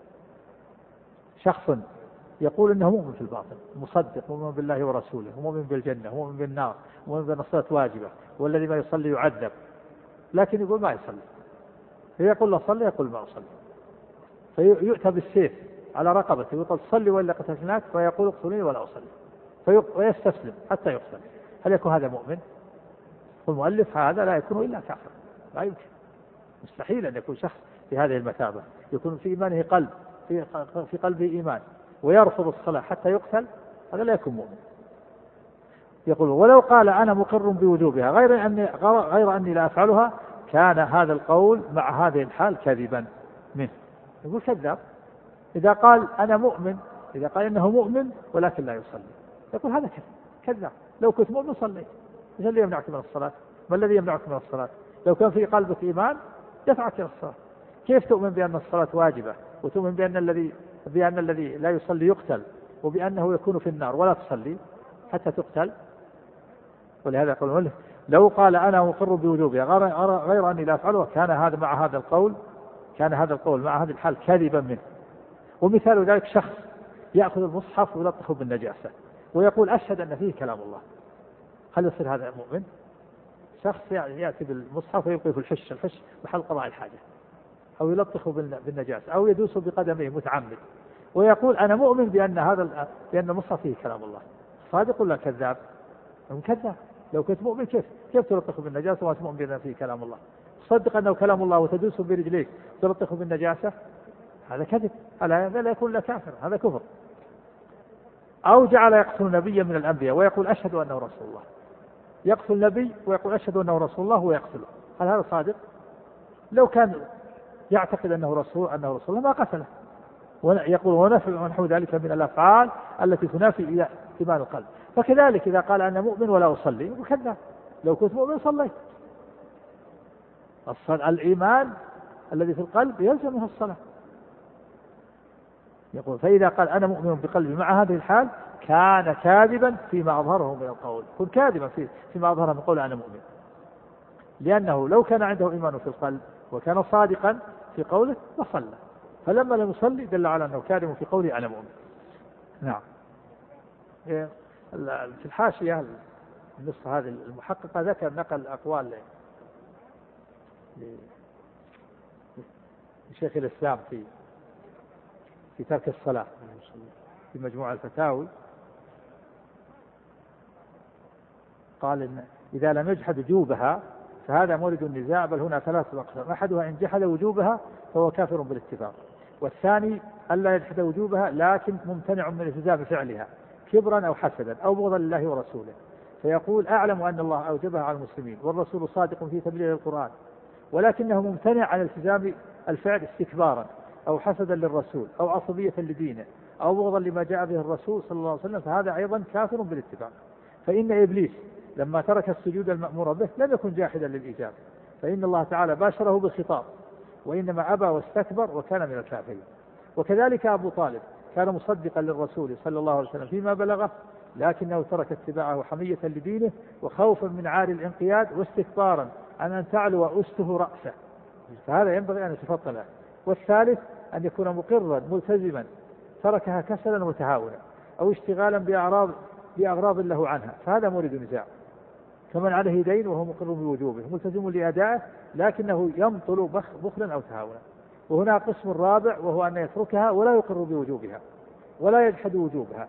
شخص يقول إنه مؤمن في الباطن، مصدق، مؤمن بالله ورسوله، ومؤمن بالجنة، ومؤمن بالنار، ومؤمن بأن الصلاة واجبة، والذي ما يصلي يعذب، لكن يقول ما يصلي. فيقول له صلي، يقول ما أصلي، فيؤتى بالسيف على رقبته ويقول صلي ولا قتلناك، فيقول اقتلني ولا أصلي، ويستسلم حتى يقتل. هل يكون هذا مؤمن؟ والمؤلف هذا لا يكون إلا كافر، لا يمكن، مستحيل أن يكون شخص في هذه المثابة، يكون في إيمانه قلب، في في قلبه إيمان، ويرفض الصلاة حتى يقتل، هذا لا يكون مؤمن. يقول ولو قال أنا مقر بوجوبها غير أني غير أني لا أفعلها كان هذا القول مع هذه الحال كذبا منه. يقول كذاب إذا قال أنا مؤمن، إذا قال إنه مؤمن ولكن لا يصلي، يقول هذا كذاب. لو كنت مؤمن صليت، إيش اللي يمنعك من الصلاة؟ ما الذي يمنعك من الصلاة؟ لو كان في قلبك إيمان دفعك إلى الصلاة. كيف تؤمن بأن الصلاة واجبة، وتؤمن بأن الذي بأن الذي لا يصلي يقتل، وبأنه يكون في النار ولا تصلي حتى تقتل؟ ولهذا يقول لو قال أنا مقر بوجوبها غير أني لا أفعله كان هذا مع هذا القول كان هذا القول مع هذه الحال كذبا منه. ومثال ذلك شخص يأخذ المصحف ويلطخه بالنجاسة ويقول أشهد أن فيه كلام الله، هل يصير هذا مؤمن؟ شخص يأتي بالمصحف ويلقيه في الحش الحش محل قضاء الحاجة، أو يلطخه بالنجاسة، أو يدوس بقدمه متعمد، ويقول أنا مؤمن بأن هذا بأن المصحف فيه كلام الله. صادق ولا كذاب؟ كذاب. لو كنت مؤمن كيف كيف تلطخه بالنجاسة وأنت مؤمن بأن فيه كلام الله؟ تصدق أنه كلام الله وتدوس برجليك تلطخه بالنجاسة؟ هذا كذب، هذا لا يكون لا كافر، هذا كفر. أو جعل يقتل نبيا من الأنبياء ويقول أشهد أنه رسول الله، يقتل نبي ويقول أشهد أنه رسول الله ويقتله، هل هذا صادق؟ لو كان يعتقد أنه رسول أنه رسول الله ما قتله. ويقول ونحو ذلك من الأفعال التي تنافي إلى إيمان القلب. فكذلك إذا قال أنا مؤمن ولا أصلي وكذا، لو كنت مؤمن صليت. الإيمان الذي في القلب يلزم منه الصلاة. يقول فإذا قال أنا مؤمن بقلبي مع هذه الحال كان كاذبا فيما أظهره من القول، كن كاذبا فيما أظهره من قول أنا مؤمن، لأنه لو كان عنده إيمان في القلب وكان صادقا في قوله لصلى، فلما لم يصلي دل على أنه كاذب في قوله أنا مؤمن. نعم. في الحاشية النصف هذه المحققة ذكر نقل أقوال لشيخ الإسلام في في ترك الصلاة في مجموع الفتاوي، قال إن إذا لم يجحد وجوبها فهذا مورد النزاع، بل هنا ثلاثة أقسام: أحدها إن جحد وجوبها فهو كافر بالاتفاق، والثاني ألا يجحد وجوبها لكن ممتنع من التزام فعلها كبرا أو حسدا أو بغضا لله ورسوله، فيقول أعلم أن الله أوجبها على المسلمين والرسول صادق في تبليغ القرآن، ولكنه ممتنع عن التزام الفعل استكبارا أو حسدا للرسول أو عصبية لدينه أو بغضا لما جاء به الرسول صلى الله عليه وسلم، فهذا أيضا كافر بالاتفاق. فإن إبليس لما ترك السجود المأمور به لم يكن جاحدا للإجابة، فإن الله تعالى باشره بالخطاب، وإنما أبى واستكبر وكان من الكافرين. وكذلك أبو طالب كان مصدقا للرسول صلى الله عليه وسلم فيما بلغه، لكنه ترك اتباعه حمية لدينه وخوفا من عار الانقياد واستكبارا عن أن تعلو أسته رأسه، فهذا ينبغي أن يتفطن له. والثالث أن يكون مقرا ملتزما تركها كسلا وتهاونا أو اشتغالا بأعراض بأغراض له عنها، فهذا مورد نزاع، كمن عليه دين وهو مقر بوجوبه ملتزم لأدائه لكنه يمطل بخلا أو تهاونا. وهنا قسم رابع وهو أن يتركها ولا يقر بوجوبها ولا يجحد وجوبها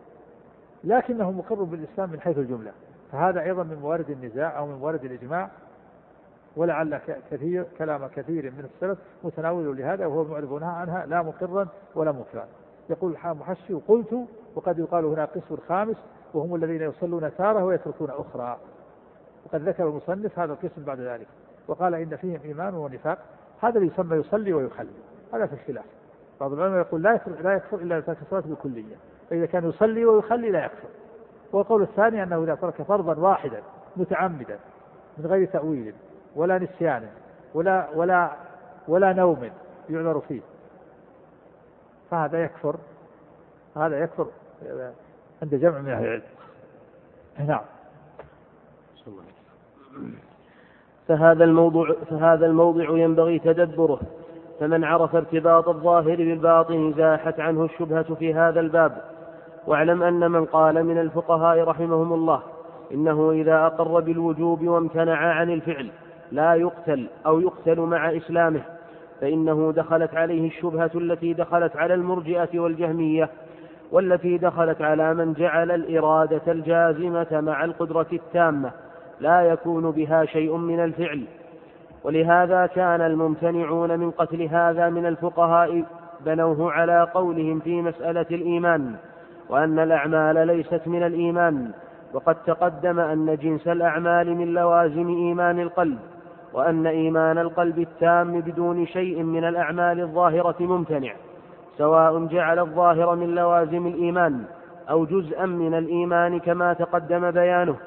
لكنه مقر بالإسلام من حيث الجملة، فهذا أيضا من موارد النزاع أو من موارد الإجماع، ولعل كثير كلام كثير من السلف متناول لهذا وهو معرض عنها لا مقرا ولا منكرا. يقول المحشي قلت وقد يقال هنا قسم خامس وهم الذين يصلون تارة ويتركون أخرى، وقد ذكر المصنف هذا القسم بعد ذلك وقال إن فيهم إيمان ونفاق، هذا يسمى يصلي ويخلي، هذا في الخلاف. بعض العلماء يقول لا يكفر, لا يكفر إلا ترك الصلاة بالكلية، فإذا كان يصلي ويخلي لا يكفر. والقول الثاني أنه إذا ترك فرضا واحدا متعمدا من غير تأويل ولا نسيان ولا ولا ولا نوم يعذر فيه فهذا يكفر، هذا يكفر عند جمع من أهل العلم. نعم. فهذا الموضوع, فهذا الموضع ينبغي تدبره. فمن عرف ارتباط الظاهر بالباطن زاحت عنه الشبهة في هذا الباب. واعلم أن من قال من الفقهاء رحمهم الله إنه إذا أقر بالوجوب وامتنع عن الفعل لا يقتل أو يقتل مع إسلامه، فإنه دخلت عليه الشبهة التي دخلت على المرجئة والجهمية، والتي دخلت على من جعل الإرادة الجازمة مع القدرة التامة لا يكون بها شيء من الفعل. ولهذا كان الممتنعون من قتل هذا من الفقهاء بنوه على قولهم في مسألة الإيمان وأن الأعمال ليست من الإيمان، وقد تقدم أن جنس الأعمال من لوازم إيمان القلب، وأن إيمان القلب التام بدون شيء من الأعمال الظاهرة ممتنع، سواء جعل الظاهر من لوازم الإيمان أو جزءا من الإيمان كما تقدم بيانه.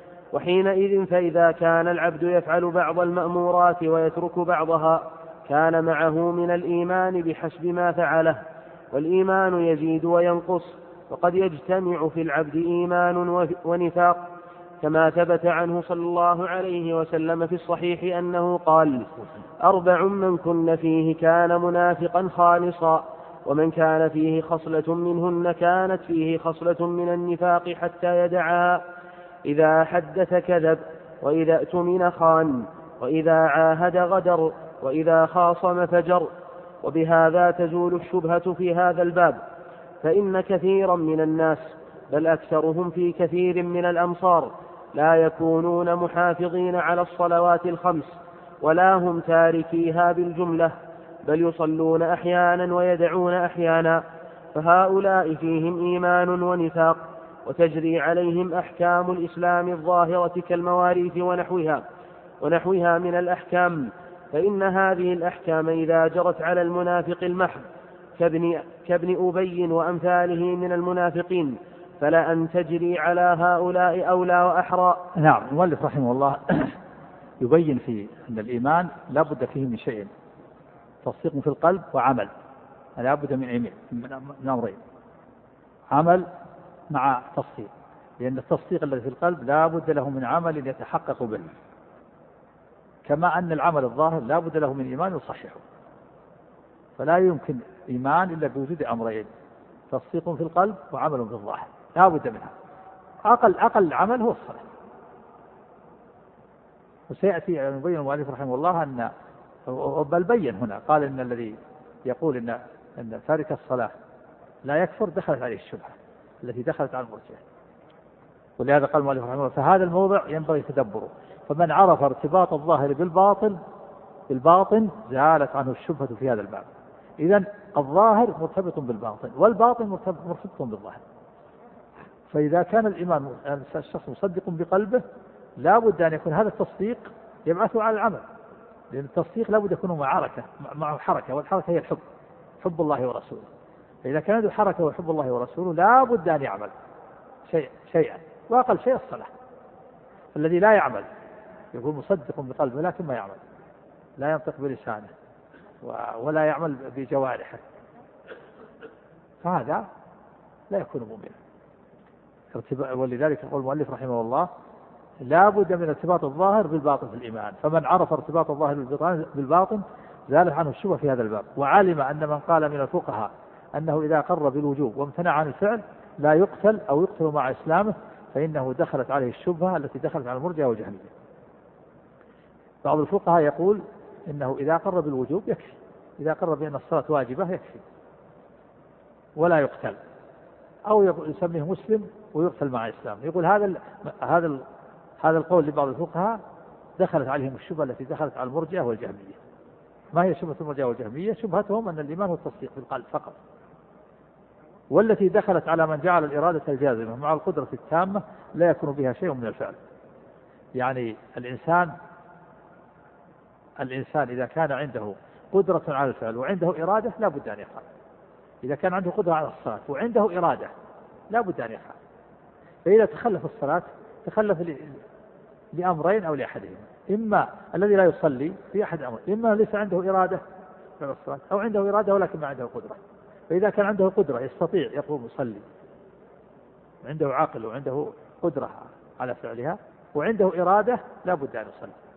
وحينئذ فإذا كان العبد يفعل بعض المأمورات ويترك بعضها كان معه من الإيمان بحسب ما فعله، والإيمان يزيد وينقص، وقد يجتمع في العبد إيمان ونفاق، كما ثبت عنه صلى الله عليه وسلم في الصحيح أنه قال: أربع من كن فيه كان منافقا خالصا، ومن كان فيه خصلة منهن كانت فيه خصلة من النفاق حتى يدعها: إذا حدث كذب، وإذا اؤتمن خان، وإذا عاهد غدر، وإذا خاصم فجر. وبهذا تزول الشبهة في هذا الباب، فإن كثيرا من الناس بل أكثرهم في كثير من الأمصار لا يكونون محافظين على الصلوات الخمس ولا هم تاركيها بالجملة، بل يصلون أحيانا ويدعون أحيانا، فهؤلاء فيهم إيمان ونفاق، وتجري عليهم أحكام الإسلام الظاهرة كالمواريث ونحوها ونحوها من الأحكام. فإن هذه الأحكام إذا جرت على المنافق المحض كابن, كابن أبي وأمثاله من المنافقين فلا أن تجري على هؤلاء أولى وأحرى. نعم. المؤلف رحمه الله يبين في أن الإيمان لا بد فيه من شيء: تصديق في القلب وعمل. لا بد من من أمرين: عمل مع تصديق، لأن التصديق الذي في القلب لا بد له من عمل يتحقق به، كما أن العمل الظاهر لا بد له من إيمان يصححه. فلا يمكن إيمان إلا بوجود أمرين: تصديق في القلب وعمل في الظاهر، لا بد منها. أقل أقل العمل هو الصلاة. وسيأتي يبين المؤلف رحمه الله أن بل بين هنا قال إن الذي يقول إن أن تارك الصلاة لا يكفر دخلت عليه الشبهة التي دخلت على المرجئة. ولهذا قال المؤلف رحمه الله: فهذا الموضع ينبغي تدبره. فمن عرف ارتباط الظاهر بالباطل بالباطن زالت عنه الشبهة في هذا الباب. إذن الظاهر مرتبط بالباطن، والباطن مرتبط بالظاهر. فإذا كان الإيمان الشخص مصدق بقلبه لا بد أن يكون هذا التصديق يبعثه على العمل، لأن التصديق لا بد يكون مع حركة مع حركة والحركة هي الحب، حب الله ورسوله. فإذا كان ذو حركة وحب الله ورسوله لا بد أن يعمل شيء شيئا، وأقل شيء الصلاة. الذي لا يعمل يكون مصدق بقلبه لكن ما يعمل، لا ينطق بلسانه ولا يعمل بجوارحه، فهذا لا يكون مؤمنا. ولذلك يقول المؤلف رحمه الله: لا بد من ارتباط الظاهر بالباطن في الإيمان. فمن عرف ارتباط الظاهر بالباطن زالت عنه الشبهة في هذا الباب. وعلم أن من قال من الفقهاء أنه إذا قر بالوجوب وامتنع عن الفعل لا يقتل أو يقتل مع إسلامه فإنه دخلت عليه الشبهة التي دخلت على المرجئة والجهمية. بعض الفقهاء يقول إنه إذا قر بالوجوب يكفي، إذا قر بأن الصلاة واجبة يكفي ولا يقتل، أو يسميه مسلم ويقتل مع إسلام. يقول هذا ال هذا ال هذا القول لبعض الفقهاء دخلت عليهم الشبهة التي دخلت على المرجئة والجهمية. ما هي شبهة المرجئة والجهمية؟ شبهتهم أن الإيمان هو التصديق بالقلب فقط، والتي دخلت على من جعل الإرادة الجازمة مع القدرة التامة لا يكون بها شيء من الفعل. يعني الإنسان الإنسان إذا كان عنده قدرة على الفعل وعنده إرادة لا بد أن يفعل. إذا كان عنده قدرة على الصلاة وعنده إرادة لا بد أن يفعل. فإذا تخلف الصلاة تخلف لأمرين أو لأحدهما: إما الذي لا يصلي في أحد أمر، إما ليس عنده إرادة على الصلاة، أو عنده إرادة ولكن ما عنده قدرة. فإذا كان عنده قدرة يستطيع يقوم يصلي، عنده عقل وعنده قدرة على فعلها وعنده إرادة لا بد أن يصلي.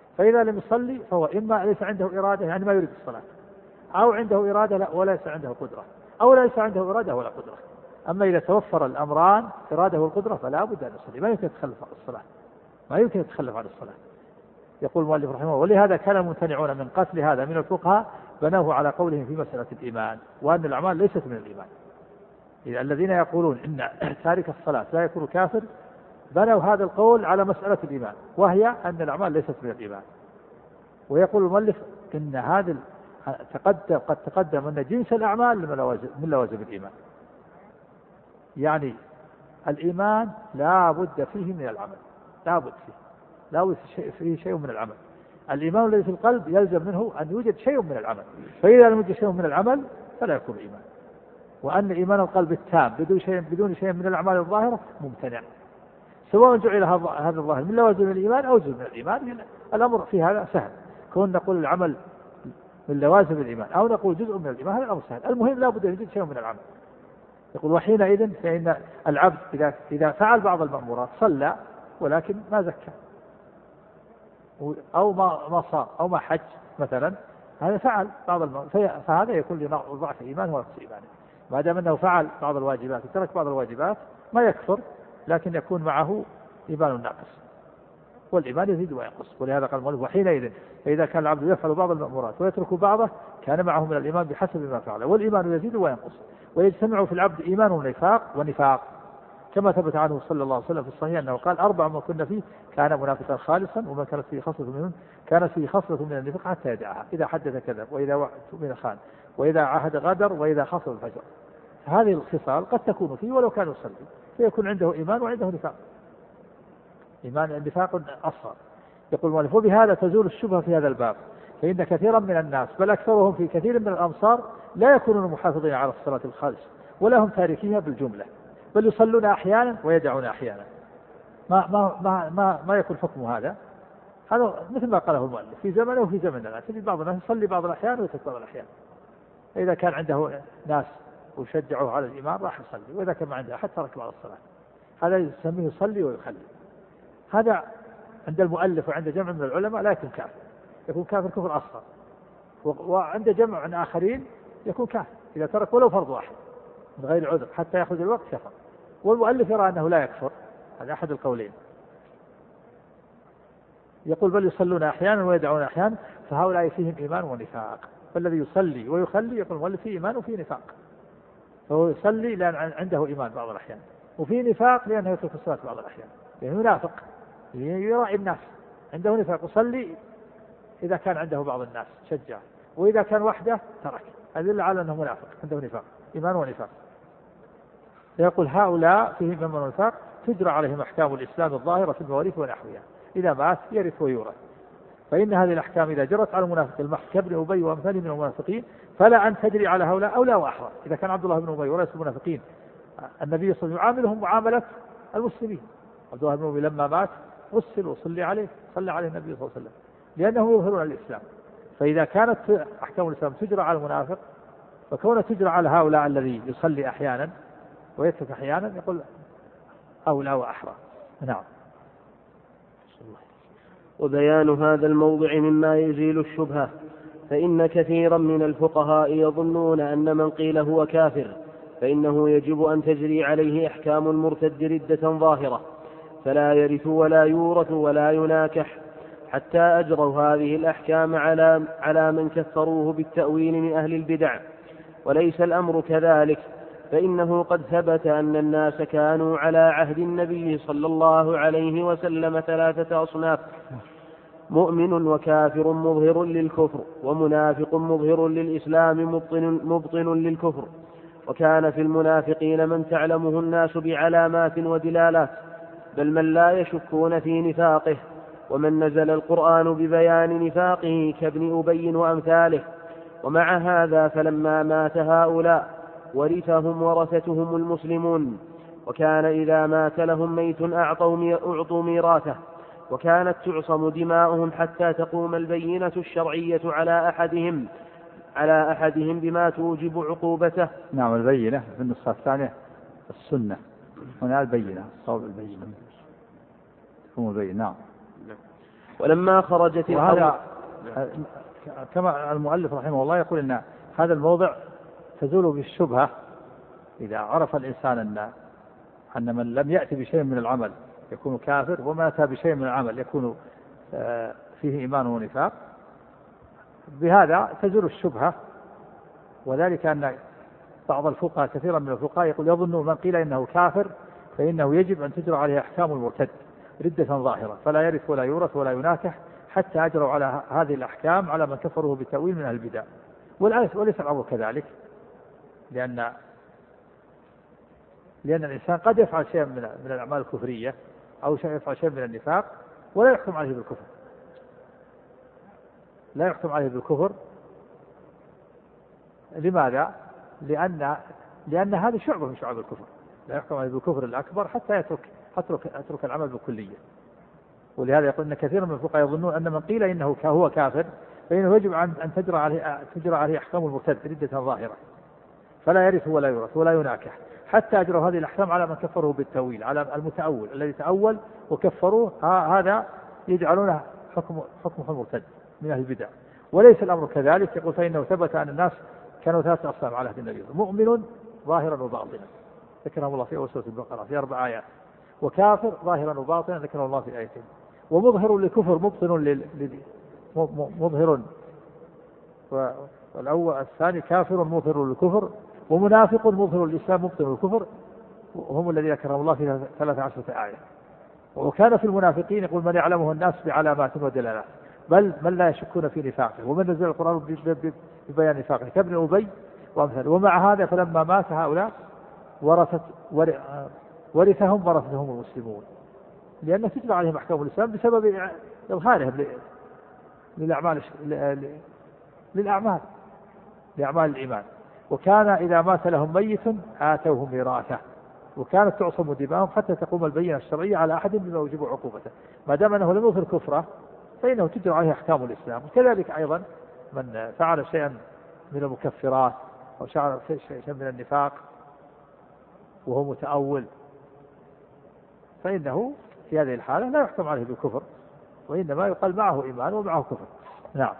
فإذا لم يصلي فهو إما ليس عنده إرادة يعني ما يريد الصلاة، أو عنده إرادة لا وليس عنده قدرة، أو ليس عنده إرادة ولا قدرة. أما إذا توفر الأمران إرادة والقدرة فلا بد أن يصلي، ما يمكن يتخلف عن الصلاة، ما يمكن يتخلف عن الصلاة. يقول المؤلف رحمه الله: ولهذا كان الممتنعون من قتل هذا من الفقهاء بنوه على قولهم في مسألة الإيمان وأن الأعمال ليست من الإيمان. إذا الذين يقولون إن تارك الصلاة لا يكون كافر بنوا هذا القول على مسألة الإيمان، وهي أن الأعمال ليست من الإيمان. ويقول المؤلف إن هذا تقدم قد تقدم أن جنس الأعمال من لوازم الإيمان، يعني الإيمان لا بد فيه من العمل، لا بد فيه لا بد فيه شيء من العمل. الإيمان الذي في القلب يلزم منه أن يوجد شيء من العمل، فإذا لم يوجد شيء من العمل فلا يكون إيمان. وأن إيمان القلب التام بدون شيء بدون شيء من الأعمال الظاهرة ممتنع، سواء جعل هذا الظاهر من لوازم الإيمان أو جزء من الإيمان. الأمر في هذا سهل، كون نقول العمل من لوازم الإيمان أو نقول جزء من الإيمان هذا الأمر سهل. المهم لا بد أن يوجد شيء من العمل. يقول: وحينئذ فإن العبد إذا إذا فعل بعض المأمورات صلى ولكن ما زكى أو ما ما صام أو ما حج مثلا، هذا فعل بعض المأمورات، فهذا يكون لضعف إيمان ونقص إيمانه. ما دام أنه فعل بعض الواجبات وترك بعض الواجبات ما يكفر، لكن يكون معه إيمان ناقص، والإيمان يزيد وينقص. ولهذا قال المؤلف: وحينئذ فإذا كان العبد يفعل بعض المأمورات ويترك بعضه كان معه من الإيمان بحسب ما فعله، والإيمان يزيد وينقص. ويجتمع في العبد إيمان ونفاق ونفاق، كما ثبت عنه صلى الله عليه وسلم في الصحيح أنه قال: أربع ما كنا فيه كان منافقا خالصا، وما كانت فيه خصلة منهم كانت فيه خصلة من النفاق حتى يدعها، إذا حدث كذب، وإذا اؤتمن خان، وإذا عاهد غدر، وإذا خصم الفجر. هذه الخصال قد تكون فيه ولو كان يصلي، فيكون عنده إيمان وعنده نفاق، إيمان نفاق أصغر. يقول المؤلف: وبهذا تزول الشبهة في هذا الباب، فإن كثيرا من الناس بل أكثرهم في كثير من الأمصار لا يكونون محافظين على الصلاة الخالصة ولا هم تاركيها بالجملة، بل يصلون أحيانا ويدعون أحيانا. ما ما ما ما, ما يكون حكم هذا؟ هذا مثل ما قاله المؤلف في زمنه وفي زمننا، تجد بعض الناس يصلي بعض الأحيان ويترك بعض الأحيان. إذا كان عنده ناس وشجعوه على الإيمان راح يصلي، وإذا كان ما عنده أحد ترك بعض الصلاة. هذا يسميه يصلي ويخلي. هذا عند المؤلف وعند جمع من العلماء لا يكون كافر، يكون كافر كفر أصغر. وعند جمع من آخرين يكون كافر إذا ترك ولو فرض واحد من غير عذر حتى يأخذ الوقت كفر. والمؤلف يرى أنه لا يكفر، هذا أحد القولين. يقول: بل يصلون أحيانا ويدعون أحيانا، فهؤلاء فيهم إيمان ونفاق. فالذي يصلي ويخلي يقول المؤلف فيه إيمان وفيه نفاق، فهو يصلي لأن عنده إيمان بعض الأحيان، وفيه نفاق لأنه يترك الصلاة بعض الأحيان، يعني منافق يراعي الناس، عنده نفاق، يصلي إذا كان عنده بعض الناس شجع، وإذا كان وحده ترك، هذا على أنه منافق عنده نفاق، إيمان ونفاق. يقول: هؤلاء فيهم إيمان ونفاق تجرى عليهم أحكام الإسلام الظاهرة في المواريث ونحوها، إذا مات يرث ويورث. فإن هذه الأحكام إذا جرت على المنافق المحض كابن أبي وأمثاله من المنافقين فلا أن تجري على هؤلاء أولى وأحرى. إذا كان عبد الله بن أبي وليس المنافقين النبي صلى الله عليه وسلم يعاملهم معاملة المسلمين. عبد الله بن أبي لما مات غسل وصلي عليه، صلى عليه النبي صلى الله عليه وسلم، لأنهم يظهرون الإسلام. فإذا كانت أحكام الإسلام تجرى على المنافق، فكونها تجرى على هؤلاء الذي يصلي أحيانا ويترك أحيانا يقول أولى وأحرى. نعم. وبيان هذا الموضع مما يزيل الشبهة، فإن كثيرا من الفقهاء يظنون أن من قيل هو كافر فإنه يجب أن تجري عليه أحكام المرتد ردة ظاهرة، فلا يرث ولا يورث ولا يناكح، حتى أجروا هذه الأحكام على على من كفروه بالتأويل من أهل البدع. وليس الأمر كذلك، فإنه قد ثبت أن الناس كانوا على عهد النبي صلى الله عليه وسلم ثلاثة أصناف: مؤمن وكافر مظهر للكفر، ومنافق مظهر للإسلام مبطن, مبطن للكفر. وكان في المنافقين من تعلمه الناس بعلامات ودلالات، بل من لا يشكون في نفاقه، ومن نزل القرآن ببيان نفاقه كابن أبي وأمثاله. ومع هذا فلما مات هؤلاء ورثهم ورثتهم المسلمون، وكان إذا مات لهم ميت أعطوا ميراثه، وكانت تعصم دماؤهم حتى تقوم البينة الشرعية على أحدهم على أحدهم بما توجب عقوبته. نعم، البينة في النسخة الثانية السنة، هنا البينة صوب البينة تكون البينة. نعم. ولما خرجت وهذا كما المؤلف رحمه الله يقول أن هذا الموضع تزول بالشبهة إذا عرف الإنسان أن أن من لم يأتي بشيء من العمل يكون كافر، وما أتى بشيء من العمل يكون فيه إيمان ونفاق. بهذا تزول الشبهة، وذلك أن بعض الفقهاء كثيرا من الفقهاء يقول يظن من قيل إنه كافر فإنه يجب أن تجرى عليه أحكام المرتد ردة ظاهرة، فلا يرث ولا يورث ولا يناكح حتى أجروا على هذه الأحكام على من كفره بالتأويل من أهل البدع. وليس الأمر كذلك، لأن لأن الإنسان قد يفعل شيئا من من الأعمال الكفرية أو يفعل شيئا من النفاق ولا يحكم عليه بالكفر، لا يحكم عليه بالكفر. لماذا؟ لأن لأن هذه شعبة من شعب الكفر، لا يحكم عليه بالكفر الأكبر حتى يترك يترك يترك العمل بالكلية. ولهذا يقول أن كثير من الفقهاء يظنون أن من قيل إنه هو كافر فإنه يجب أن تجرى عليه تجرى عليه أحكام المرتد ردة ظاهرة، فلا يرث ولا يورث ولا يناكح حتى أجروا هذه الأحكام على من كفره بالتأويل، على المتأول الذي تأول وكفروه، هذا يجعلونه حكم حكم المرتد من أهل البدع. وليس الأمر كذلك. يقول فإنه ثبت أن الناس كانوا ثلاثة أقسام على عهد النبي: مؤمن ظاهرا وباطنا ذكرهم الله في أول سورة البقرة في أربع آيات، وكافر ظاهرا وباطنا ذكره الله في آيتين، ومظهر للكفر مبطن لل... مظهر، والأول الثاني كافر مظهر للكفر، ومنافق مظهر للإسلام مبطن للكفر، وهم الذين ذكرهم الله في ثلاث عشرة آية. وكان في المنافقين يقول من يعلمه الناس بعلامات ودلالات، بل من لا يشكون في نفاقه، ومن نزل القرآن ببيان نفاقه كابن أبي وأمثاله. ومع هذا فلما مات هؤلاء ورثت ورثهم ورثهم المسلمون، لأن تجرى عليهم أحكام الإسلام بسبب إظهارهم للأعمال للأعمال لأعمال الإيمان. وكان إذا مات لهم ميت آتوهم ميراثه، وكانت تعصم دماءهم حتى تقوم البينة الشرعية على أحد بما يوجب عقوبته، ما دام أنه لم يظهر كفره فإنه تجرى عليه أحكام الإسلام. وكذلك أيضا من فعل شيئا من المكفرات أو فعل شيئا من النفاق وهو متأول فإنه في هذه الحالة لا يحكم عليه بالكفر، وإنما يقال معه إيمان ومعه كفر. نعم.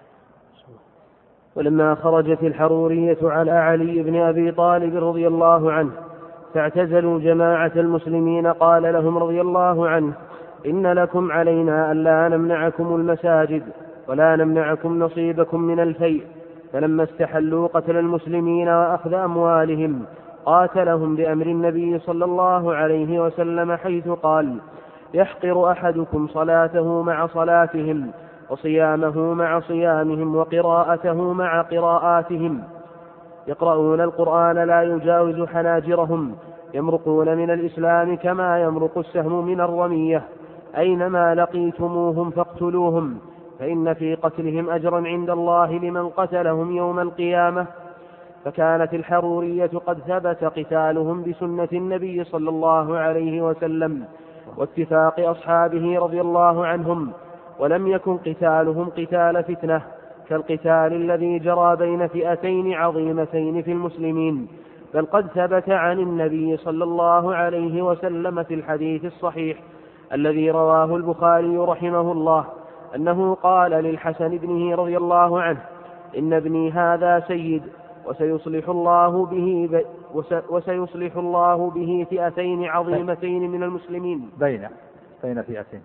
ولما خرجت الحرورية على علي بن أبي طالب رضي الله عنه فاعتزلوا جماعة المسلمين قال لهم رضي الله عنه: إن لكم علينا ألا نمنعكم المساجد ولا نمنعكم نصيبكم من الفيء. فلما استحلوا قتل المسلمين وأخذ أموالهم قاتلهم بأمر النبي صلى الله عليه وسلم، حيث قال: يحقر أحدكم صلاته مع صلاتهم، وصيامه مع صيامهم، وقراءته مع قراءاتهم. يقرؤون القرآن لا يجاوز حناجرهم، يمرقون من الإسلام كما يمرق السهم من الرمية، أينما لقيتموهم فاقتلوهم، فإن في قتلهم أجرا عند الله لمن قتلهم يوم القيامة. فكانت الحرورية قد ثبت قتالهم بسنة النبي صلى الله عليه وسلم واتفاق أصحابه رضي الله عنهم، ولم يكن قتالهم قتال فتنة كالقتال الذي جرى بين فئتين عظيمتين في المسلمين، بل قد ثبت عن النبي صلى الله عليه وسلم في الحديث الصحيح الذي رواه البخاري رحمه الله أنه قال للحسن ابنه رضي الله عنه: إن ابني هذا سيد، وسيصلح الله به ب... وسيصلح الله به فئتين عظيمتين من المسلمين بين بين فئتين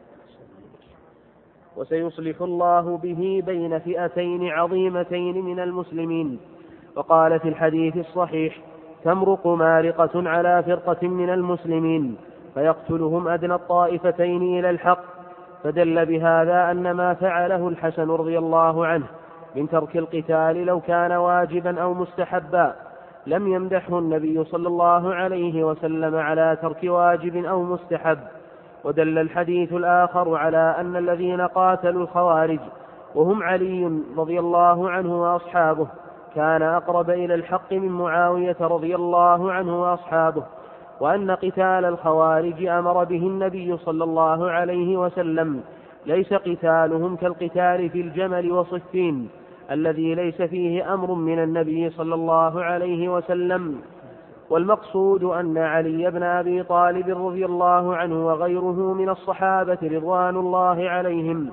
وسيصلح الله به بين فئتين عظيمتين من المسلمين. وقال في الحديث الصحيح: تمرق مارقة على فرقة من المسلمين فيقتلهم أدنى الطائفتين إلى الحق. فدل بهذا أن ما فعله الحسن رضي الله عنه من ترك القتال لو كان واجبا أو مستحبا لم يمدحه النبي صلى الله عليه وسلم على ترك واجب أو مستحب. ودل الحديث الآخر على أن الذين قاتلوا الخوارج وهم علي رضي الله عنه وأصحابه كان أقرب إلى الحق من معاوية رضي الله عنه وأصحابه، وأن قتال الخوارج أمر به النبي صلى الله عليه وسلم، ليس قتالهم كالقتال في الجمل وصفين الذي ليس فيه أمر من النبي صلى الله عليه وسلم. والمقصود أن علي بن أبي طالب رضي الله عنه وغيره من الصحابة رضوان الله عليهم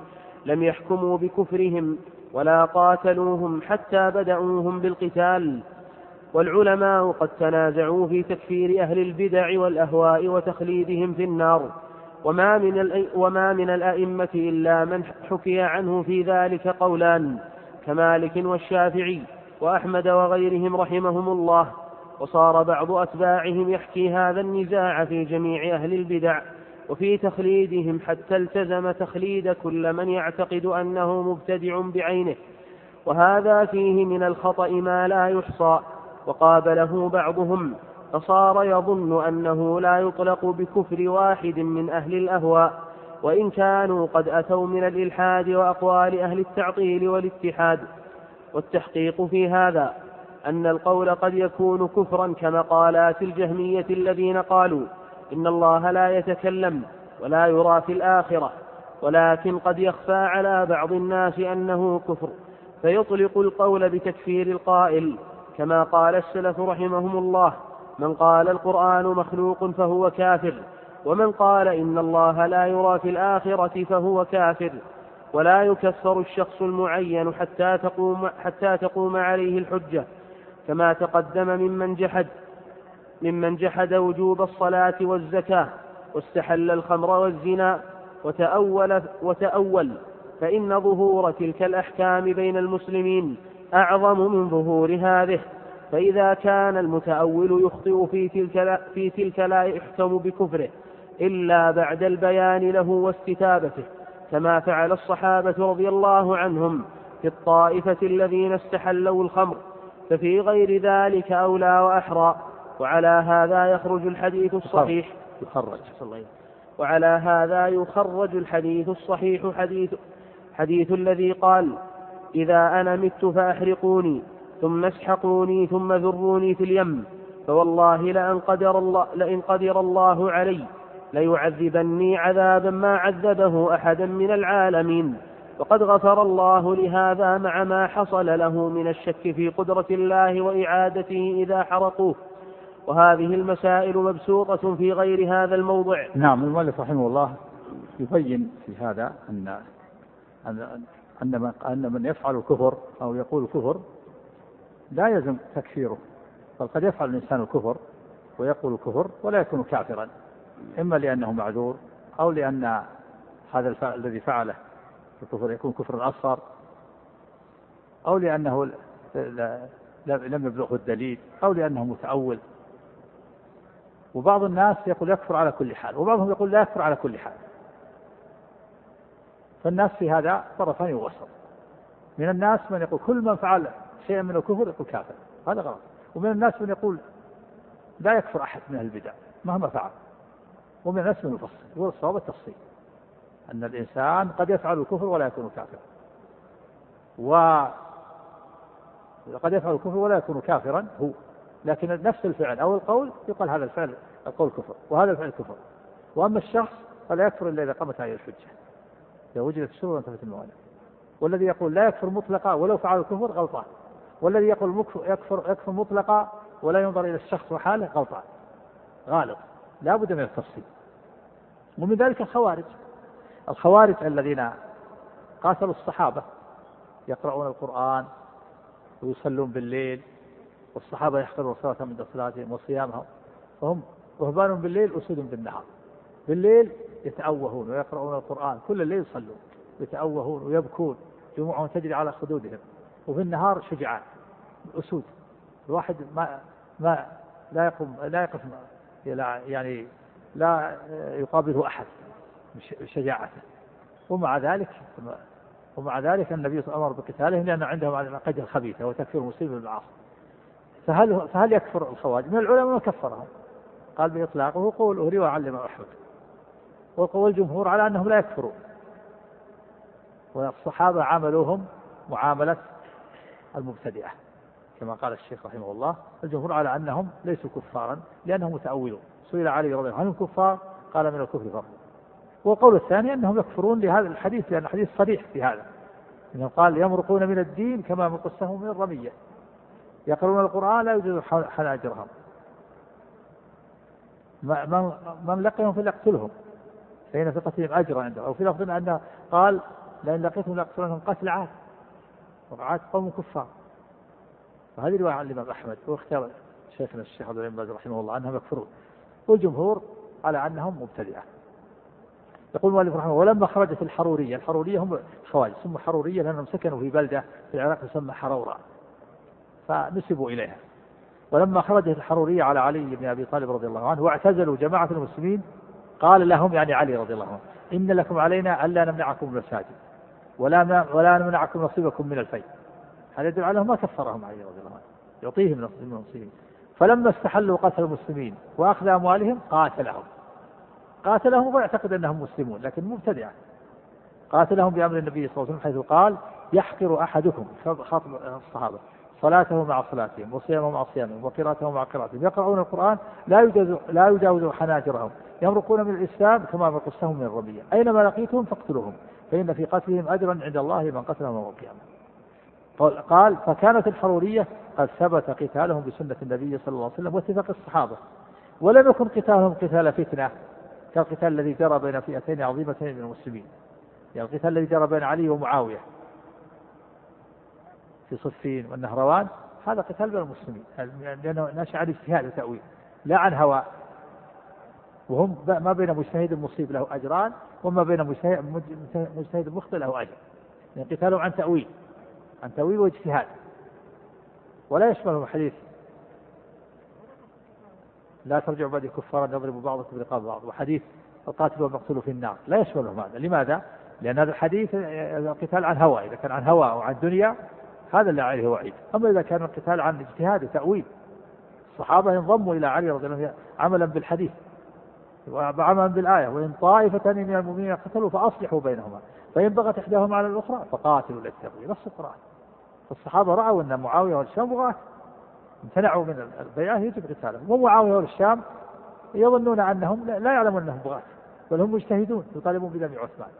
لم يحكموا بكفرهم ولا قاتلوهم حتى بدأوهم بالقتال. والعلماء قد تنازعوا في تكفير أهل البدع والأهواء وتخليدهم في النار، وما من, وما من الأئمة إلا من حكي عنه في ذلك قولان كمالك والشافعي وأحمد وغيرهم رحمهم الله. وصار بعض أتباعهم يحكي هذا النزاع في جميع أهل البدع وفي تخليدهم، حتى التزم تخليد كل من يعتقد أنه مبتدع بعينه، وهذا فيه من الخطأ ما لا يحصى. وقابله بعضهم فصار يظن أنه لا يطلق بكفر واحد من أهل الأهواء، وإن كانوا قد أتوا من الإلحاد وأقوال أهل التعطيل والاتحاد. والتحقيق في هذا أن القول قد يكون كفرا كمقالات الجهمية الذين قالوا إن الله لا يتكلم ولا يرى في الآخرة، ولكن قد يخفى على بعض الناس أنه كفر فيطلق القول بتكفير القائل، كما قال السلف رحمهم الله: من قال القرآن مخلوق فهو كافر، ومن قال إن الله لا يرى في الآخرة فهو كافر. ولا يكفر الشخص المعين حتى تقوم, حتى تقوم عليه الحجة، كما تقدم ممن جحد ممن جحد وجوب الصلاة والزكاة واستحل الخمر والزنا وتأول, وتأول فإن ظهور تلك الأحكام بين المسلمين أعظم من ظهور هذه. فإذا كان المتأول يخطئ في تلك, في تلك لا يحكم بكفره إلا بعد البيان له واستتابته، كما فعل الصحابة رضي الله عنهم في الطائفة الذين استحلوا الخمر، ففي غير ذلك أولى وأحرى. وعلى هذا يخرج الحديث الصحيح يخرج وعلى هذا يخرج الحديث الصحيح حديث, حديث الذي قال: إذا أنا مت فأحرقوني ثم اسحقوني ثم ذروني في اليم، فوالله لأن قدر الله, لئن قدر الله علي ليعذبني عذابا ما عذبه أحدا من العالمين. وقد غفر الله لهذا مع ما حصل له من الشك في قدرة الله وإعادته إذا حرقوه. وهذه المسائل مبسوطة في غير هذا الموضع. نعم. المؤلف رحمه الله يبين في هذا أن أن أن, أن من يفعل الكفر أو يقول الكفر لا يلزم تكفيره، بل قد يفعل الإنسان الكفر ويقول الكفر ولا يكون كافرا، إما لأنه معذور أو لأن هذا الفعل الذي فعله الكفر يكون كفر أصغر، أو لأنه لم يبلغه الدليل، أو لأنه متأول. وبعض الناس يقول يكفر على كل حال، وبعضهم يقول لا يكفر على كل حال. فالناس في هذا طرفان وسط. من الناس من يقول كل من فعل شيئا من الكفر يقول كافر، هذا غلط. ومن الناس من يقول لا يكفر أحد من البدع مهما فعل. ومن الناس من يفصل، والصواب التفصيل أن الإنسان قد يفعل الكفر ولا يكون كافرا، وقد يفعل الكفر ولا يكون كافرا هو، لكن نفس الفعل أو القول يقال هذا الفعل القول كفر وهذا الفعل كفر. وأما الشخص فلا يكفر إلا إذا قامت عليه الحجة، إذا وجدت الشروط وانتفت الموانع. والذي يقول لا يكفر مطلقا ولو فعل الكفر غلطان، والذي يقول يكفر يكفر مطلقا ولا ينظر إلى الشخص وحاله غلطان غالط، لا بد من التفصيل. ومن ذلك الخوارج الخوارج الذين قاتلوا الصحابة يقرؤون القرآن ويصلون بالليل، والصحابة يحقرون الصلاة من صلاتهم وصيامهم، فهم رهبان بالليل أسود بالنهار. بالليل يتأوهون ويقرؤون القرآن، كل الليل يصلون يتأوهون ويبكون، دموعهم تجري على خدودهم، وفي النهار شجعان أسود. الواحد ما ما لا يقوم لا يقف يعني لا يقابله أحد بشجاعته. ومع ذلك ومع ذلك النبي صلى الله عليه وسلم أمر بقتالهم لأن عندهم العقيدة الخبيثة وتكفير المسلم بالمعاصي. فهل فهل يكفر الخوارج؟ من العلماء من كفرهم قال بإطلاقه قول أهري وعلم أحمد، وقول الجمهور على أنهم لا يكفرون. والصحابة عاملوهم معاملة المبتدئة كما قال الشيخ رحمه الله. الجمهور على أنهم ليسوا كفارا لأنهم متأولون. سئل علي رضي الله عنه كفار قال من الكفر فرق. والقول الثاني أنهم يكفرون لهذا الحديث لأن الحديث صريح في هذا، إنه قال يمرقون من الدين كما يمرق السهم من الرمية، يقرؤون القرآن لا يوجد حناجرهم، من لقيهم فليقتلهم فإن في قتلهم أجر عنده. أو في لفظ أنه قال لأن لقيتهم ليقتلونهم قتل عاد، وعاد قوم كفار. وهذه رواية عن الإمام أحمد، واختار شيخنا الشيخ عبد العزيز بن باز رحمه الله أنهم يكفرون، والجمهور على أنهم مبتدعة. يقول المؤلف رحمه الله: ولما خرجت الحرورية، الحرورية هم الخوارج، ثم حرورية لأنهم سكنوا في بلدة في العراق تسمى حرورة فنسبوا إليها. ولما خرجت الحرورية على علي بن أبي طالب رضي الله عنه واعتزلوا جماعة المسلمين قال لهم، يعني علي رضي الله عنه: إن لكم علينا ألا نمنعكم من المساجد ولا ولا نمنعكم نصيبكم من الفيء. هذا يدل على ما كفرهم علي رضي الله عنه، يعطيهم من المسلمين. فلما استحلوا قتل المسلمين وأخذ أموالهم قاتلهم قاتلهم ويعتقد أنهم مسلمون لكن مبتدعة. قاتلهم بأمر النبي صلى الله عليه وسلم حيث قال: يحقر أحدكم، خاطب الصحابة، صلاته مع صلاتهم وصيامه مع صيامهم وقراءته مع قراءتهم، يقرؤون القرآن لا يجاوز لا يجاوز حناجرهم، يمرقون من الإسلام كما يمرق السهم من الرمية، أينما لقيتهم فاقتلوهم فإن في قتلهم أجرا عند الله من قتلهم يوم القيامة. قال: فكانت الحرورية قد ثبت قتالهم بسنة النبي صلى الله عليه وسلم واتفاق الصحابة، ولم يكن قتالهم قتال فتنة كالقتال الذي جرى بين فئتين عظيمتين من المسلمين، يعني القتال الذي جرى بين علي ومعاوية في صفين والنهروان، هذا قتال بين المسلمين لأنه ناشئ عن اجتهاد وتأويل لا عن هواء، وهم ما بين مجتهد مصيب له أجران وما بين مجتهد مخطئ له أجر، يعني قتالهم عن تأويل عن تأويل واجتهاد، ولا يشملهم حديث لا ترجعوا بعد كفارا نضرب بعضكم برقاب بعض، وحديث القاتل والمقتول في النار لا يشملهم هذا. لماذا؟ لأن هذا الحديث القتال عن هوى، إذا كان عن هوى أو عن دنيا هذا اللي عليه وعيد. أما إذا كان القتال عن اجتهاد وتأويل، الصحابة ينضموا إلى علي رضي الله عنه عملا بالحديث وعملا بالآية: وإن طائفتان من المؤمنين قتلوا فأصلحوا بينهما فإن بغت إحداهما على الأخرى فقاتلوا التي تبغي. نص القرآن. فالصحابة رأوا أن معاوية والشام بغاة امتنعوا من البيعة يجب قتالهم، ومعاوية والشام يظنون أنهم لا يعلمون أنهم بغاة بل هم مجتهدون يطالبون بدم عثمان.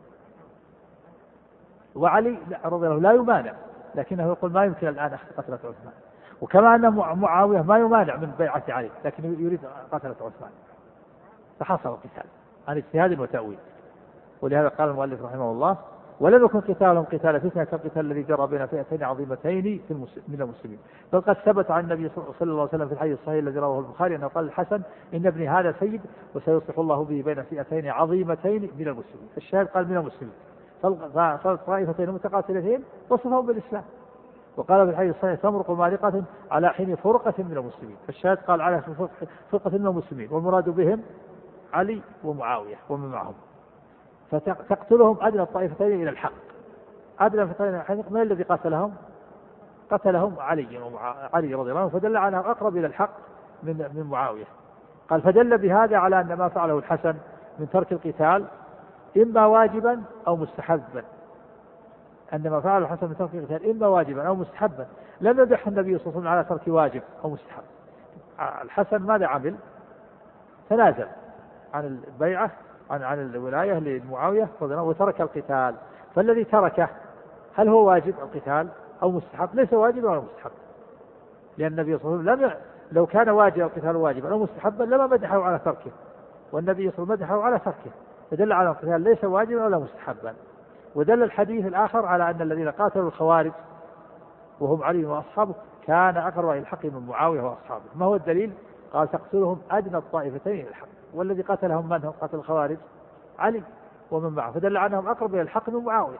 وعلي رضي الله لا يمانع، لكنه يقول ما يمكن الآن أخذ قتلة عثمان، وكما أن معاوية ما يمانع من بيعة علي لكن يريد قتلة عثمان، فحصل القتال عن اجتهاد وتأويل. ولهذا قال المؤلف رحمه الله: ولم يكن قتالهم قتال فتنة كالقتال الذي جرى بين فئتين عظيمتين من المسلمين، بل قد ثبت عن النبي صلى الله عليه وسلم في الحديث الصحيح الذي رواه البخاري أنه قال الحسن: إن ابني هذا سيد وسيصلح الله به بين فئتين عظيمتين من المسلمين. الشاهد قال من المسلمين، فالطائفتين متقاتلتين وصفهم بالإسلام. وقال في الحديث الصحيح: تمرق مارقة على حين فرقة من المسلمين. فالشاهد قال على فرقة من المسلمين، والمراد بهم علي ومعاوية ومن معهم. فتقتلهم أدنى الطائفتين إلى الحق. أدنى الطائفتين إلى الحق من الذي قتلهم؟ قتلهم علي علي رضي الله عنه، فدل على أقرب إلى الحق من من معاوية. قال: فدل بهذا على أن ما فعله الحسن من ترك القتال إما واجبا أو مستحبا، أن ما فعله الحسن من ترك القتال إما واجبا أو مستحبا، لم يدح النبي صلى الله عليه وسلم على ترك واجب أو مستحب. الحسن ماذا عمل؟ تنازل عن البيعة عن عن الولاية لمعاوية وترك القتال. فالذي تركه هل هو واجب القتال أو مستحب؟ ليس واجبا ولا مستحب، لأن النبي صلى الله عليه وسلم لو كان واجب القتال واجبا أو مستحبا لما مدحه على تركه، والنبي صلى الله عليه وسلم مدحه على تركه، فدل على القتال ليس واجبا ولا مستحبا. ودل الحديث الآخر على أن الذين قاتلوا الخوارج وهم علي وأصحابه كان أقرب إلى الحق من معاوية وأصحابه. ما هو الدليل؟ قال: تقتلهم أدنى الطائفتين إلى الحق، والذي قتلهم من هم؟ قتل الخوارج علي ومن معه، فدل عنهم أقرب إلى الحق من معاوية.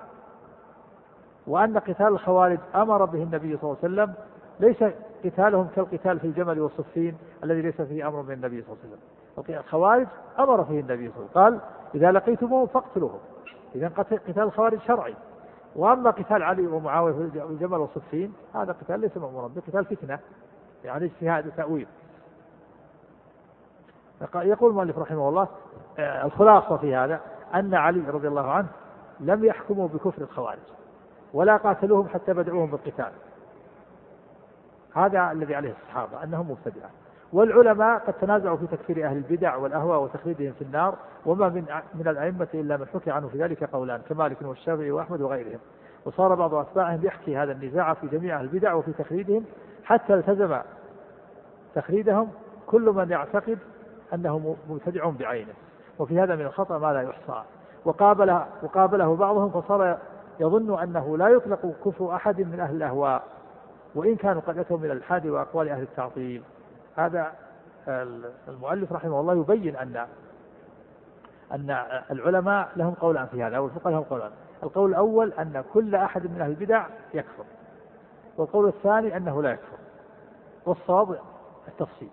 وأن قتال الخوارج أمر به النبي صلى الله عليه وسلم، ليس قتالهم كالقتال في الجمل والصفين الذي ليس فيه أمر من النبي صلى الله عليه وسلم. الخوارج أمر فيه النبي صلى الله عليه وسلم، قال: إذا لقيتموهم فاقتلوهم. إذا قتال الخوارج شرعي. وأما قتال علي ومعاوية في الجمل والصفين هذا قتال ليس مأمورا به، قتال فتنة يعني اجتهاد وتأويل. يقول المؤلف رحمه الله: الخلاصة في هذا أن علي رضي الله عنه لم يحكموا بكفر الخوارج ولا قاتلوهم حتى بدأوهم بالقتال، هذا الذي عليه الصحابة أنهم مبتدعة. والعلماء قد تنازعوا في تكفير أهل البدع والأهواء وتخليدهم في النار، وما من من الأئمة إلا من حكي عنه في ذلك قولان كمالك والشافعي وأحمد وغيرهم. وصار بعض أتباعهم يحكي هذا النزاع في جميع أهل البدع وفي تخليدهم، حتى التزم تخليدهم كل من يعتقد أنه مبتدع بعينه. وفي هذا من الخطأ ما لا يحصى. وقابله, وقابله بعضهم فصار يظن أنه لا يطلق كفر أحد من أهل الأهواء وإن كانوا قد أتوا من الإلحاد وأقوال أهل التعطيل. هذا المؤلف رحمه الله يبين أن أن العلماء لهم قولان في هذا، أو الفقهاء لهم قولان. القول الأول أن كل أحد من أهل البدع يكفر، والقول الثاني أنه لا يكفر. والصواب التفصيل،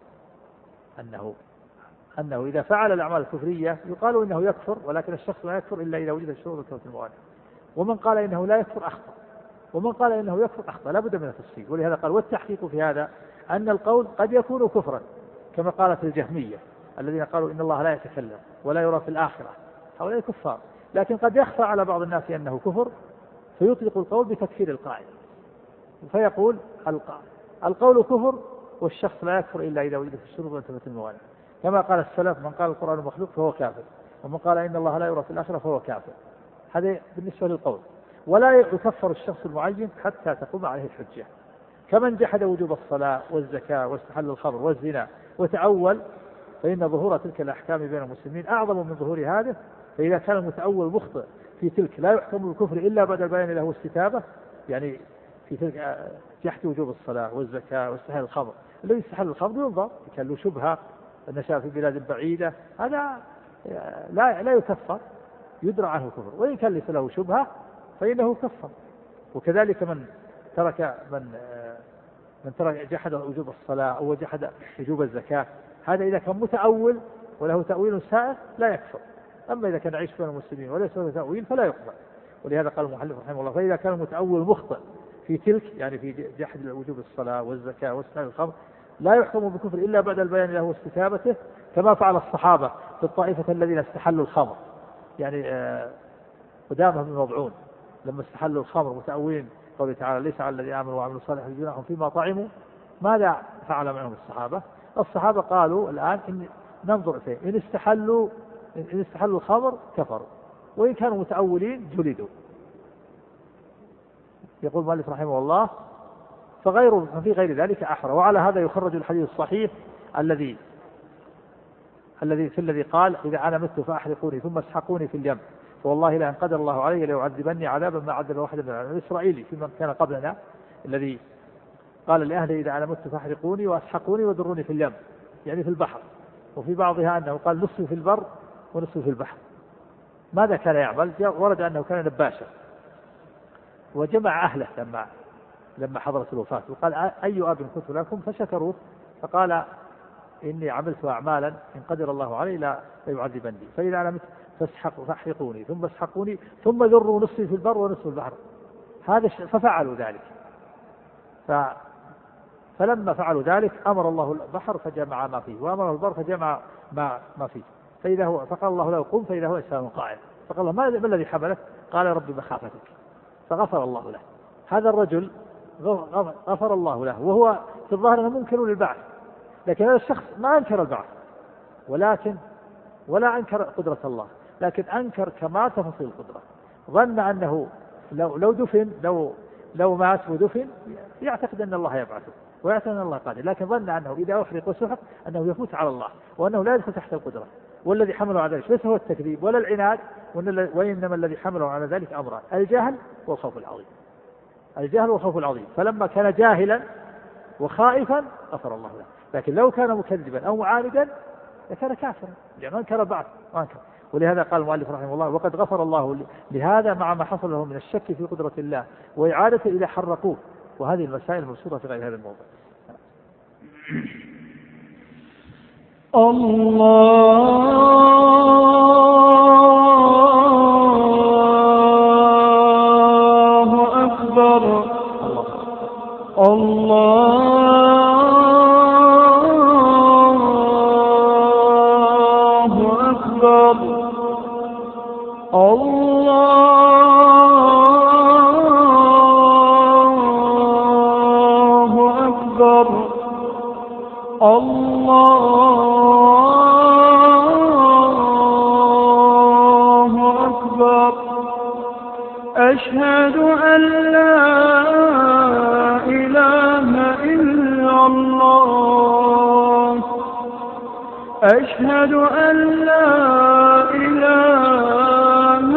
أنه أنه إذا فعل الأعمال الكفرية يقال إنه يكفر، ولكن الشخص لا يكفر إلا إذا وجد الشروط والكفر الموانع. ومن قال إنه لا يكفر أخطأ، ومن قال إنه يكفر أخطأ، لا بد من التفصيل. ولهذا قال والتحقيق في هذا أن القول قد يكون كفرا كما قالت الجهمية الذين قالوا إن الله لا يتكلم ولا يرى في الآخرة، هؤلاء كفار، لكن قد يخفى على بعض الناس أنه كفر فيطلق القول بتكفير القائل، فيقول القول كفر والشخص لا يكفر إلا إذا وجدت الشروط وانتفت الموانع، كما قال السلف من قال القرآن مخلوق فهو كافر، ومن قال إن الله لا يرى في الآخرة فهو كافر. هذا بالنسبة للقول. ولا يكفر الشخص المعين حتى تقوم عليه الحجة، كمن جحد وجوب الصلاة والزكاة واستحل الخمر والزنا وتأول، فإن ظهور تلك الأحكام بين المسلمين أعظم من ظهور هذه. فإذا كان المتأول مخطئ في تلك لا يحكم بالكفر إلا بعد البيان له واستتابة، يعني في تلك جحد وجوب الصلاة والزكاة واستحل الخمر، الذي استحل الخمر ينظر كان له شبهة نشأ في بلاد بعيدة، هذا لا لا يكفر، يدرى عنه الكفر. وإن كان ليس له شبهة فإنه كفر. وكذلك من ترك من من ترك جحد وجوب الصلاة أو جحد وجوب الزكاة، هذا إذا كان متأول وله تأويل سائغ لا يكفر. أما إذا كان يعيش بين المسلمين وليس له تأويل فلا يقبل. ولهذا قال المؤلف رحمه الله فإذا كان المتأول مخطئ في تلك، يعني في جحد وجوب الصلاة والزكاة واستحلال الخمر، لا يحكم بالكفر إلا بعد البيان له واستتابته، كما فعل الصحابة في الطائفة الذين استحلوا الخمر، يعني قدامة بن مضعون لما استحلوا الخمر متأولين قوله تعالى ليس على الذين آمنوا وعملوا الصالحات جناح فيما طعموا. ماذا فعل معهم الصحابة؟ الصحابة قالوا الآن إن ننظر فيه، إن استحلوا إن استحلوا الخمر كفروا، وإن كانوا متأولين جلدوا. يقول المؤلف رحمه الله فغير ففي غير ذلك أحرى. وعلى هذا يخرج الحديث الصحيح الذي الذي في الذي قال إذا أنا مت فأحرقوني ثم اسحقوني في اليم، فوالله لأن قدر الله علي ليعذبني عذابا ما عذب واحدا من العالمين. الإسرائيلي في من كان قبلنا الذي قال لأهله إذا أنا مت فأحرقوني واسحقوني وذروني في اليم، يعني في البحر. وفي بعضها أنه قال نصف في البر ونصف في البحر. ماذا كان يعمل؟ ورد أنه كان نباشا وجمع أهله لما لما حضرت الوفاة، وقال أي أب كنت لكم فشكروه، فقال إني عملت أعمالا إن قدر الله علي لا يعذبني، فإذا أنا مت فاحرقوني ثم اسحقوني ثم ذروا نصفي في البر ونصف البحر. هذا ففعلوا ذلك. ف فلما فعلوا ذلك أمر الله البحر فجمع ما فيه، وأمر البر فجمع ما ما فيه، فإذا هو فقال الله له قم فإذا هو إنسان قائم، فقال الله ما الذي حملك؟ قال ربي مخافتك، فغفر الله له. هذا الرجل غفر الله له وهو في الظاهر أنه منكر للبعث، لكن هذا الشخص ما أنكر البعث ولكن ولا أنكر قدرة الله، لكن أنكر كمال تفاصيل القدرة. ظن أنه لو لو دفن لو لو مات ودفن يعتقد أن الله يبعثه ويعتقد أن الله قادر، لكن ظن أنه إذا أحرق وسحق أنه يفوت على الله وأنه لا يدخل تحت القدرة. والذي حمله على ذلك ليس هو التكذيب ولا العناد، وإنما الذي حمله على ذلك أمران: الجهل والخوف العظيم. الجهل والخوف العظيم. فلما كان جاهلا وخائفا غفر الله له، لكن لو كان مكذبا أو معاندا لكان كافرا، يعني أنكر بعض وأنكر. ولهذا قال المؤلف رحمه الله وقد غفر الله لهذا مع ما حصل له من الشك في قدرة الله وإعادة إلى حرقوه. وهذه المسائل مبسوطة في غير هذا الموضوع. الله أكبر الله أكبر الله أكبر الله أكبر. أشهد أن لا إله إلا الله أشهد أن لا إله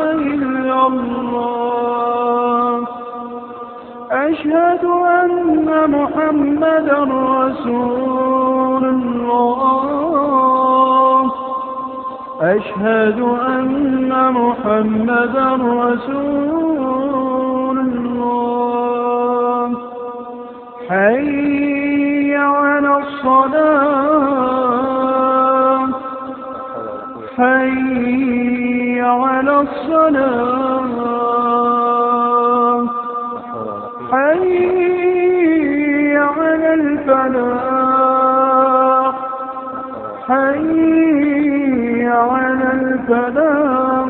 أشهد أن محمدا رسول الله أشهد أن محمدا رسول الله حي على الصلاة حي على الصلاة حي على الفلاح حي على الفلاح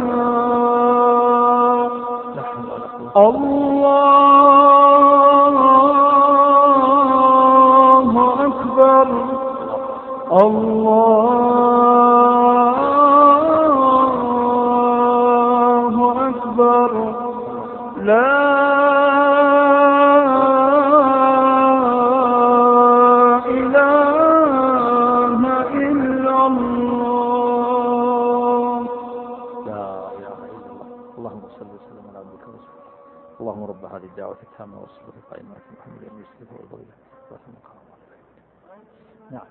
الله أكبر الله أكبر لا اللهم رب هذه الدعوة التامة والصلاة القائمة محمد بن يوسف والفضيلة والمقام. نعم.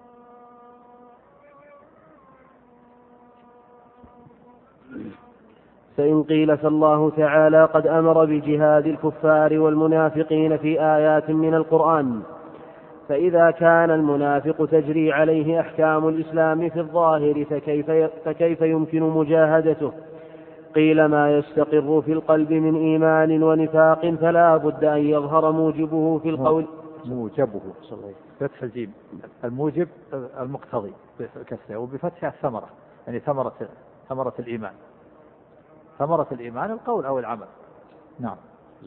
فإن قيل فالله تعالى قد أمر بجهاد الكفار والمنافقين في آيات من القرآن، فإذا كان المنافق تجري عليه أحكام الإسلام في الظاهر فكيف, فكيف يمكن مجاهدته؟ قيل ما يستقر في القلب من إيمان ونفاق فلا بد أن يظهر موجبه في القول. موجبه فتح الجيم الموجب المقتضي بكسره وبفتح الثمرة، يعني ثمرة ثمرة الإيمان، ثمرة الإيمان القول أو العمل. نعم.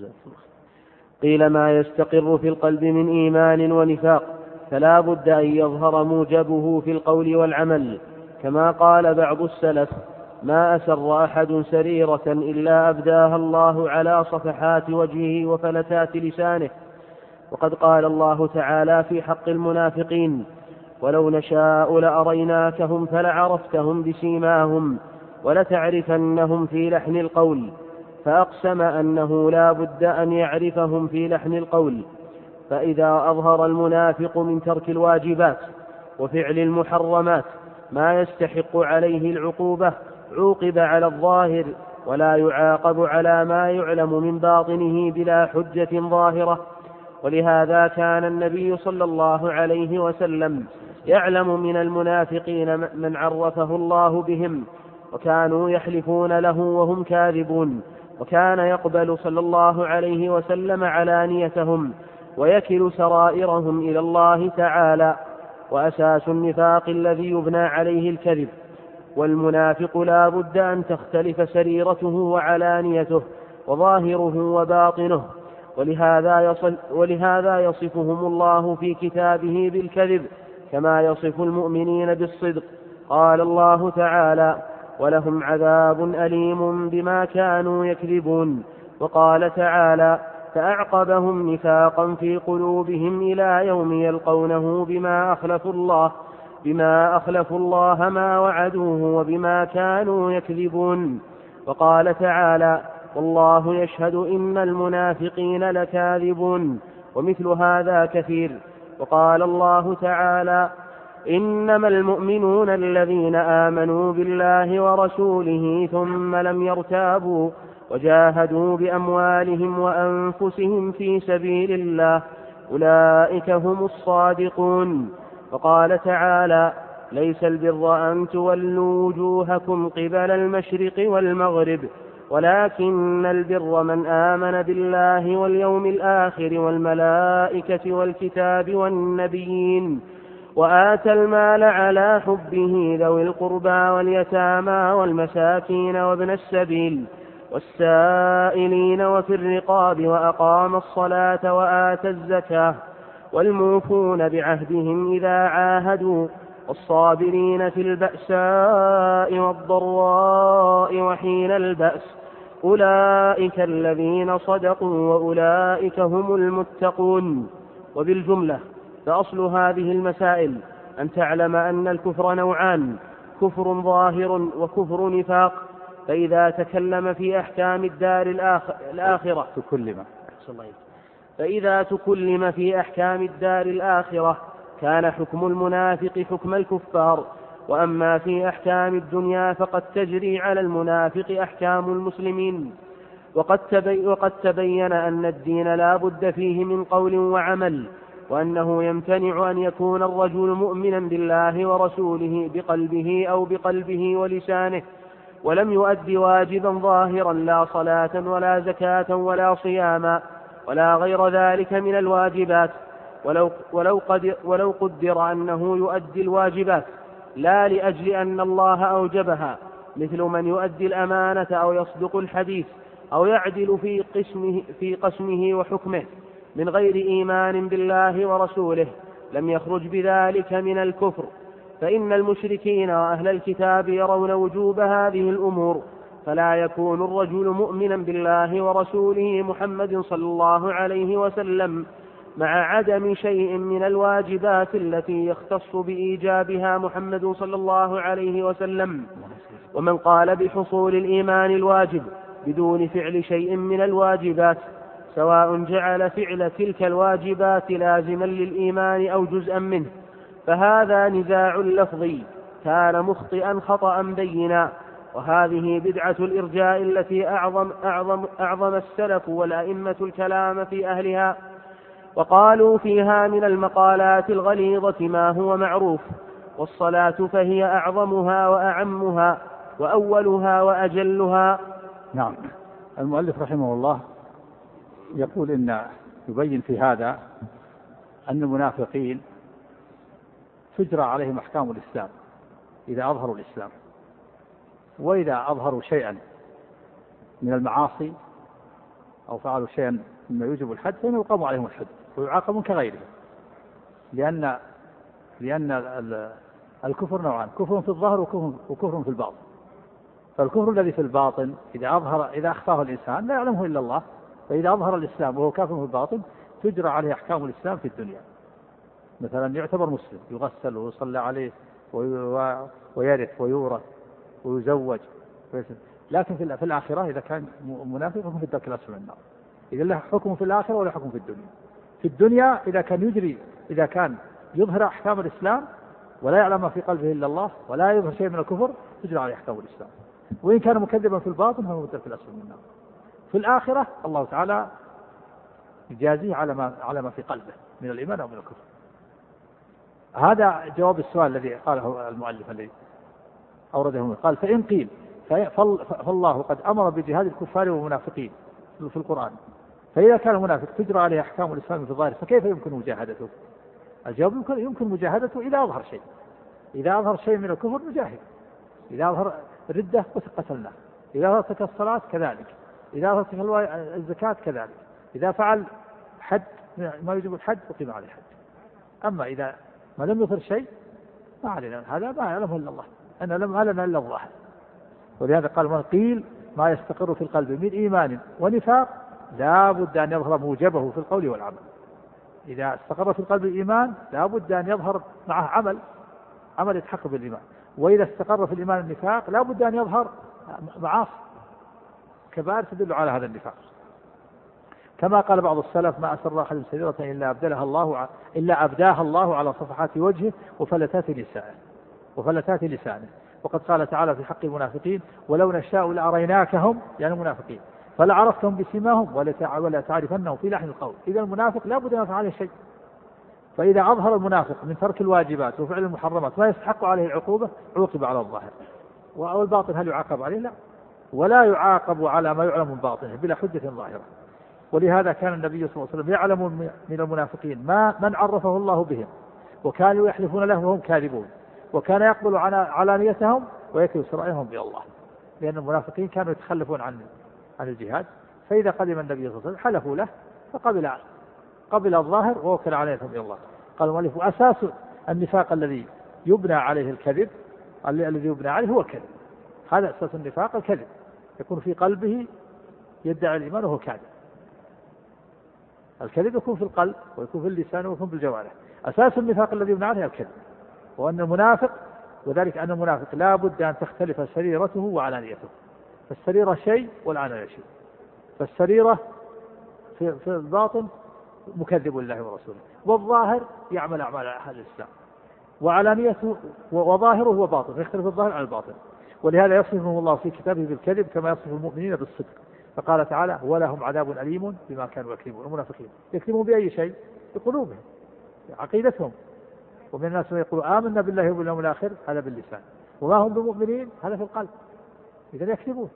قيل ما يستقر في القلب من إيمان ونفاق فلا بد أن يظهر موجبه في القول والعمل، كما قال بعض السلف: ما أسر أحد سريرة إلا أبداها الله على صفحات وجهه وفلتات لسانه. وقد قال الله تعالى في حق المنافقين: ولو نشاء لأريناكهم فلعرفتهم بسيماهم ولتعرفنهم في لحن القول، فأقسم أنه لا بد أن يعرفهم في لحن القول. فإذا أظهر المنافق من ترك الواجبات وفعل المحرمات ما يستحق عليه العقوبة عوقب على الظاهر ولا يعاقب على ما يعلم من باطنه بلا حجة ظاهرة. ولهذا كان النبي صلى الله عليه وسلم يعلم من المنافقين من عرفه الله بهم، وكانوا يحلفون له وهم كاذبون، وكان يقبل صلى الله عليه وسلم علانيتهم ويكل سرائرهم إلى الله تعالى. وأساس النفاق الذي يبنى عليه الكذب، والمنافق لا بد أن تختلف سريرته وعلانيته وظاهره وباطنه، ولهذا, يصل ولهذا يصفهم الله في كتابه بالكذب كما يصف المؤمنين بالصدق. قال الله تعالى: ولهم عذاب أليم بما كانوا يكذبون. وقال تعالى: فأعقبهم نفاقا في قلوبهم إلى يوم يلقونه بما أخلفوا الله بما أخلفوا الله ما وعدوه وبما كانوا يكذبون. وقال تعالى: والله يشهد إن المنافقين لكاذبون. ومثل هذا كثير. وقال الله تعالى: إنما المؤمنون الذين آمنوا بالله ورسوله ثم لم يرتابوا وجاهدوا بأموالهم وأنفسهم في سبيل الله أولئك هم الصادقون. وقال تعالى: ليس البر أن تولوا وجوهكم قبل المشرق والمغرب ولكن البر من آمن بالله واليوم الآخر والملائكة والكتاب والنبيين وآتى المال على حبه ذوي القربى واليتامى والمساكين وابن السبيل والسائلين وفي الرقاب وأقام الصلاة وآتى الزكاة والموفون بعهدهم إذا عاهدوا والصابرين في البأساء والضراء وحين البأس أولئك الذين صدقوا وأولئك هم المتقون. وبالجملة فأصل هذه المسائل أن تعلم أن الكفر نوعان: كفر ظاهر وكفر نفاق. فإذا تكلم في أحكام الدار الآخرة تكلم فإذا تكلم في أحكام الدار الآخرة كان حكم المنافق حكم الكفار، وأما في أحكام الدنيا فقد تجري على المنافق أحكام المسلمين. وقد, تبي وقد تبين أن الدين لا بد فيه من قول وعمل، وأنه يمتنع أن يكون الرجل مؤمنا بالله ورسوله بقلبه أو بقلبه ولسانه ولم يؤدي واجبا ظاهرا لا صلاة ولا زكاة ولا صياما ولا غير ذلك من الواجبات، ولو, ولو, قدر ولو قدر أنه يؤدي الواجبات لا لأجل أن الله أوجبها، مثل من يؤدي الأمانة أو يصدق الحديث أو يعدل في قسمه, في قسمه وحكمه من غير إيمان بالله ورسوله، لم يخرج بذلك من الكفر. فإن المشركين وأهل الكتاب يرون وجوب هذه الأمور، فلا يكون الرجل مؤمنا بالله ورسوله محمد صلى الله عليه وسلم مع عدم شيء من الواجبات التي يختص بإيجابها محمد صلى الله عليه وسلم. ومن قال بحصول الإيمان الواجب بدون فعل شيء من الواجبات، سواء جعل فعل تلك الواجبات لازما للإيمان أو جزءا منه، فهذا نزاع لفظي كان مخطئا خطأ بينا. وهذه بدعة الإرجاء التي أعظم, أعظم, أعظم السلف والأئمة الكلام في أهلها، وقالوا فيها من المقالات الغليظة ما هو معروف، والصلاة فهي أعظمها وأعمها وأولها وأجلها. نعم. المؤلف رحمه الله يقول إن يبين في هذا أن المنافقين تجرى عليهم أحكام الإسلام إذا أظهروا الإسلام، وإذا أظهروا شيئا من المعاصي أو فعلوا شيئا مما يوجب الحد فإنه يقام عليهم الحد ويعاقبون كغيرهم، لأن لأن الكفر نوعان: كفر في الظاهر وكفر في الباطن. فالكفر الذي في الباطن إذا أظهر إذا أخفاه الإنسان لا يعلمه إلا الله، فإذا أظهر الإسلام وهو كافر في الباطن تجرى عليه أحكام الإسلام في الدنيا. مثلا يعتبر مسلم، يغسل ويصلى عليه ويرث ويورث ويزوج، لكن في الآخرة إذا كان منافق فهو في الدرك الأسفل من النار، إذا له حكم في الآخرة ولا حكم في الدنيا. في الدنيا إذا كان يجري إذا كان يظهر أحكام الإسلام ولا يعلم ما في قلبه إلا الله ولا يظهر شيء من الكفر تجرى عليه أحكام الإسلام، وإن كان مكذبا في الباطن فهو في الدرك الأسفل من النار. في الآخرة الله تعالى يجازيه على ما على ما في قلبه من الإيمان أو من الكفر. هذا جواب السؤال الذي قاله المؤلف الذي أورده، قال: فإن قيل فالله قد أمر بجهاد الكفار والمنافقين في القرآن، فإذا كان المنافق تجرى عليه أحكام الإسلام في الظاهر فكيف يمكن مجاهدته؟ الجواب: يمكن يمكن مجاهدته إذا أظهر شيء، إذا أظهر شيء من الكفر نجاهد، إذا أظهر الردة قتلناه، إذا أظهر ترك الصلاة كذلك، إذا أظهر ترك الزكاة كذلك، إذا فعل حد ما يجب الحد أقيم عليه حد. أما إذا ما لم يظهر شيء ما علينا، هذا ما يعلمه إلا الله، أنا لم أعلم إلا الظاهر. ولهذا قال: من قيل ما يستقر في القلب من إيمان ونفاق لا بد أن يظهر موجبه في القول والعمل. إذا استقر في القلب الإيمان لا بد أن يظهر معه عمل عمل يتحقق بالإيمان، وإذا استقر في الإيمان النفاق لا بد أن يظهر معاصي كبائر تدل على هذا النفاق. كما قال بعض السلف: ما أسر أحد سريرة إلا أبدلها الله إلا أبداها الله على صفحات وجهه وفلتات لسانه وفلتات لسانه. وقد قال تعالى في حق المنافقين: ولو نشاء لأريناكهم، يعني المنافقين، فلعرفتهم بسيماهم ولا تعرفنهم في لحن القول. إذا المنافق لا بد أن يفعل شيء، فإذا أظهر المنافق من ترك الواجبات وفعل المحرمات ما يستحق عليه العقوبة عوقب على الظاهر. والباطن هل يعاقب عليه؟ لا، ولا يعاقب على ما يعلم من باطنه بلا حجة ظاهرة. ولهذا كان النبي صلى الله عليه وسلم يعلم من المنافقين ما من عرفه الله بهم، وكانوا يحلفون له وهم كاذبون، وكان يقبل علانيتهم ويكل سرائرهم إلى الله، لأن المنافقين كانوا يتخلفون عن عن الجهاد. فإذا قدم النبي صلى الله عليه وسلم حلفوا له فقبل قبل الظاهر ووكل علانيتهم إلى الله. قال المؤلف: أساس النفاق الذي يبنى عليه الكذب الذي يبنى عليه هو الكذب. هذا أساس النفاق، الكذب، يكون في قلبه يدعي الإيمان وهو كاذب. الكذب يكون في القلب ويكون في اللسان ويكون في الجوارح. أساس النفاق الذي يبنى عليه الكذب، وأن المنافق وذلك أن المنافق لا بد أن تختلف سريرته وعلانيته، فالسريرة شيء والعلانية شيء. فالسريرة في, في الباطن مكذب لله ورسوله، والظاهر يعمل أعمال أهل الإسلام، وعلانيته وظاهره هو باطن، يختلف الظاهر عن الباطن. ولهذا يصفهم الله في كتابه بالكذب كما يصف المؤمنين بالصدق، فقال تعالى ولهم عذاب أليم بما كانوا يكذبون. المنافقين يكذبون بأي شيء؟ بقلوبهم، عقيدتهم. ومن الناس من يقول آمنا بالله واليوم الآخر، هذا باللسان، وما هم بمؤمنين، هذا في القلب، إذا يكذبون.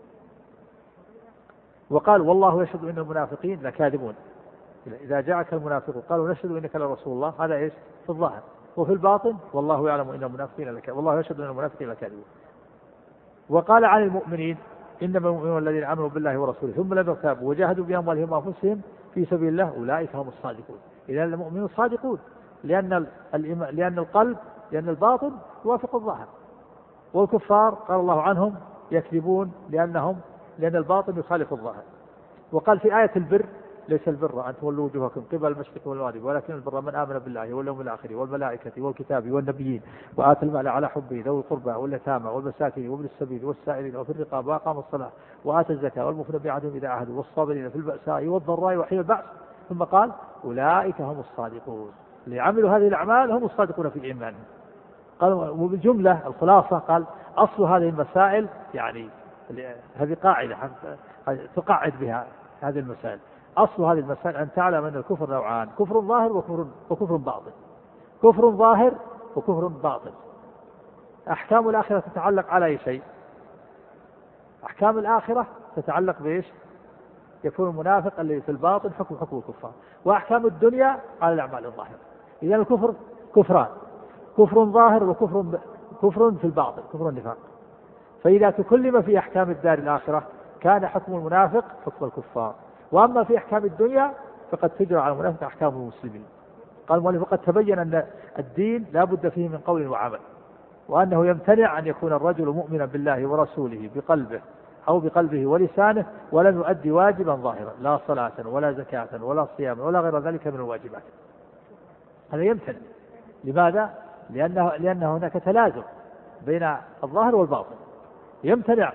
وقال والله يشهد إن المنافقين لكاذبون. إذا جاءك المنافق قالوا نشهد إنك لرسول الله، هذا إيش؟ في الظاهر. وفي الباطن والله يعلم إن المنافقين لكاذبون، والله يشهد إن المنافقين لكاذبون. وقال عن المؤمنين إنما المؤمنون الذين آمنوا بالله ورسوله ثم لم يرتابوا وجاهدوا بأموالهم وأنفسهم في سبيل الله أولئك هم الصادقون. إذا المؤمنون صادقون، لأن لأن القلب لأن الباطن يوافق الظاهر. والكفار قال الله عنهم يكذبون لأنهم لأن الباطن يخالف الظاهر. وقال في آية البر ليس البر أن تولوا وجوهكم قبل المشرق والمغرب ولكن البر من آمن بالله واليوم الآخر والملائكة والكتاب والنبيين وآتى المال على حبه ذوي القربى واليتامى والمساكين وابن السبيل والسائلين وفي الرقاب وأقام الصلاة وآتى الزكاة والموفون بعهدهم إذا عاهدوا والصابرين في البأساء والضراء وحين البأس. ثم قال أولئك هم الصادقون، اللي عملوا هذه الأعمال هم الصادقون في إيمانهم. قال وبالجملة الخلاصة قال أصل هذه المسائل، يعني هذه قاعدة تقعد بها هذه المسائل. أصل هذه المسائل أن تعلم أن الكفر نوعان، كفر ظاهر وكفر, وكفر باطن. كفر ظاهر وكفر باطن. أحكام الآخرة تتعلق على أي شيء؟ أحكام الآخرة تتعلق بإيش؟ يكون المنافق الذي في الباطن حكم حكم الكفار، وأحكام الدنيا على الأعمال الظاهرة. إذا الكفر كفران، كفر ظاهر وكفر كفر في الباطن، كفر النفاق. فإذا تكلم في أحكام الدار الآخرة كان حكم المنافق حكم الكفار، وأما في أحكام الدنيا فقد تجرى على المنافق أحكام المسلمين. قال المؤلف وقد تبين أن الدين لا بد فيه من قول وعمل، وأنه يمتنع أن يكون الرجل مؤمنا بالله ورسوله بقلبه أو بقلبه ولسانه ولم يؤدي واجبا ظاهرا، لا صلاة ولا زكاة ولا صيام ولا غير ذلك من الواجبات. هذا يمتنع. لماذا؟ لأنه, لأن هناك تلازم بين الظاهر والباطن. يمتنع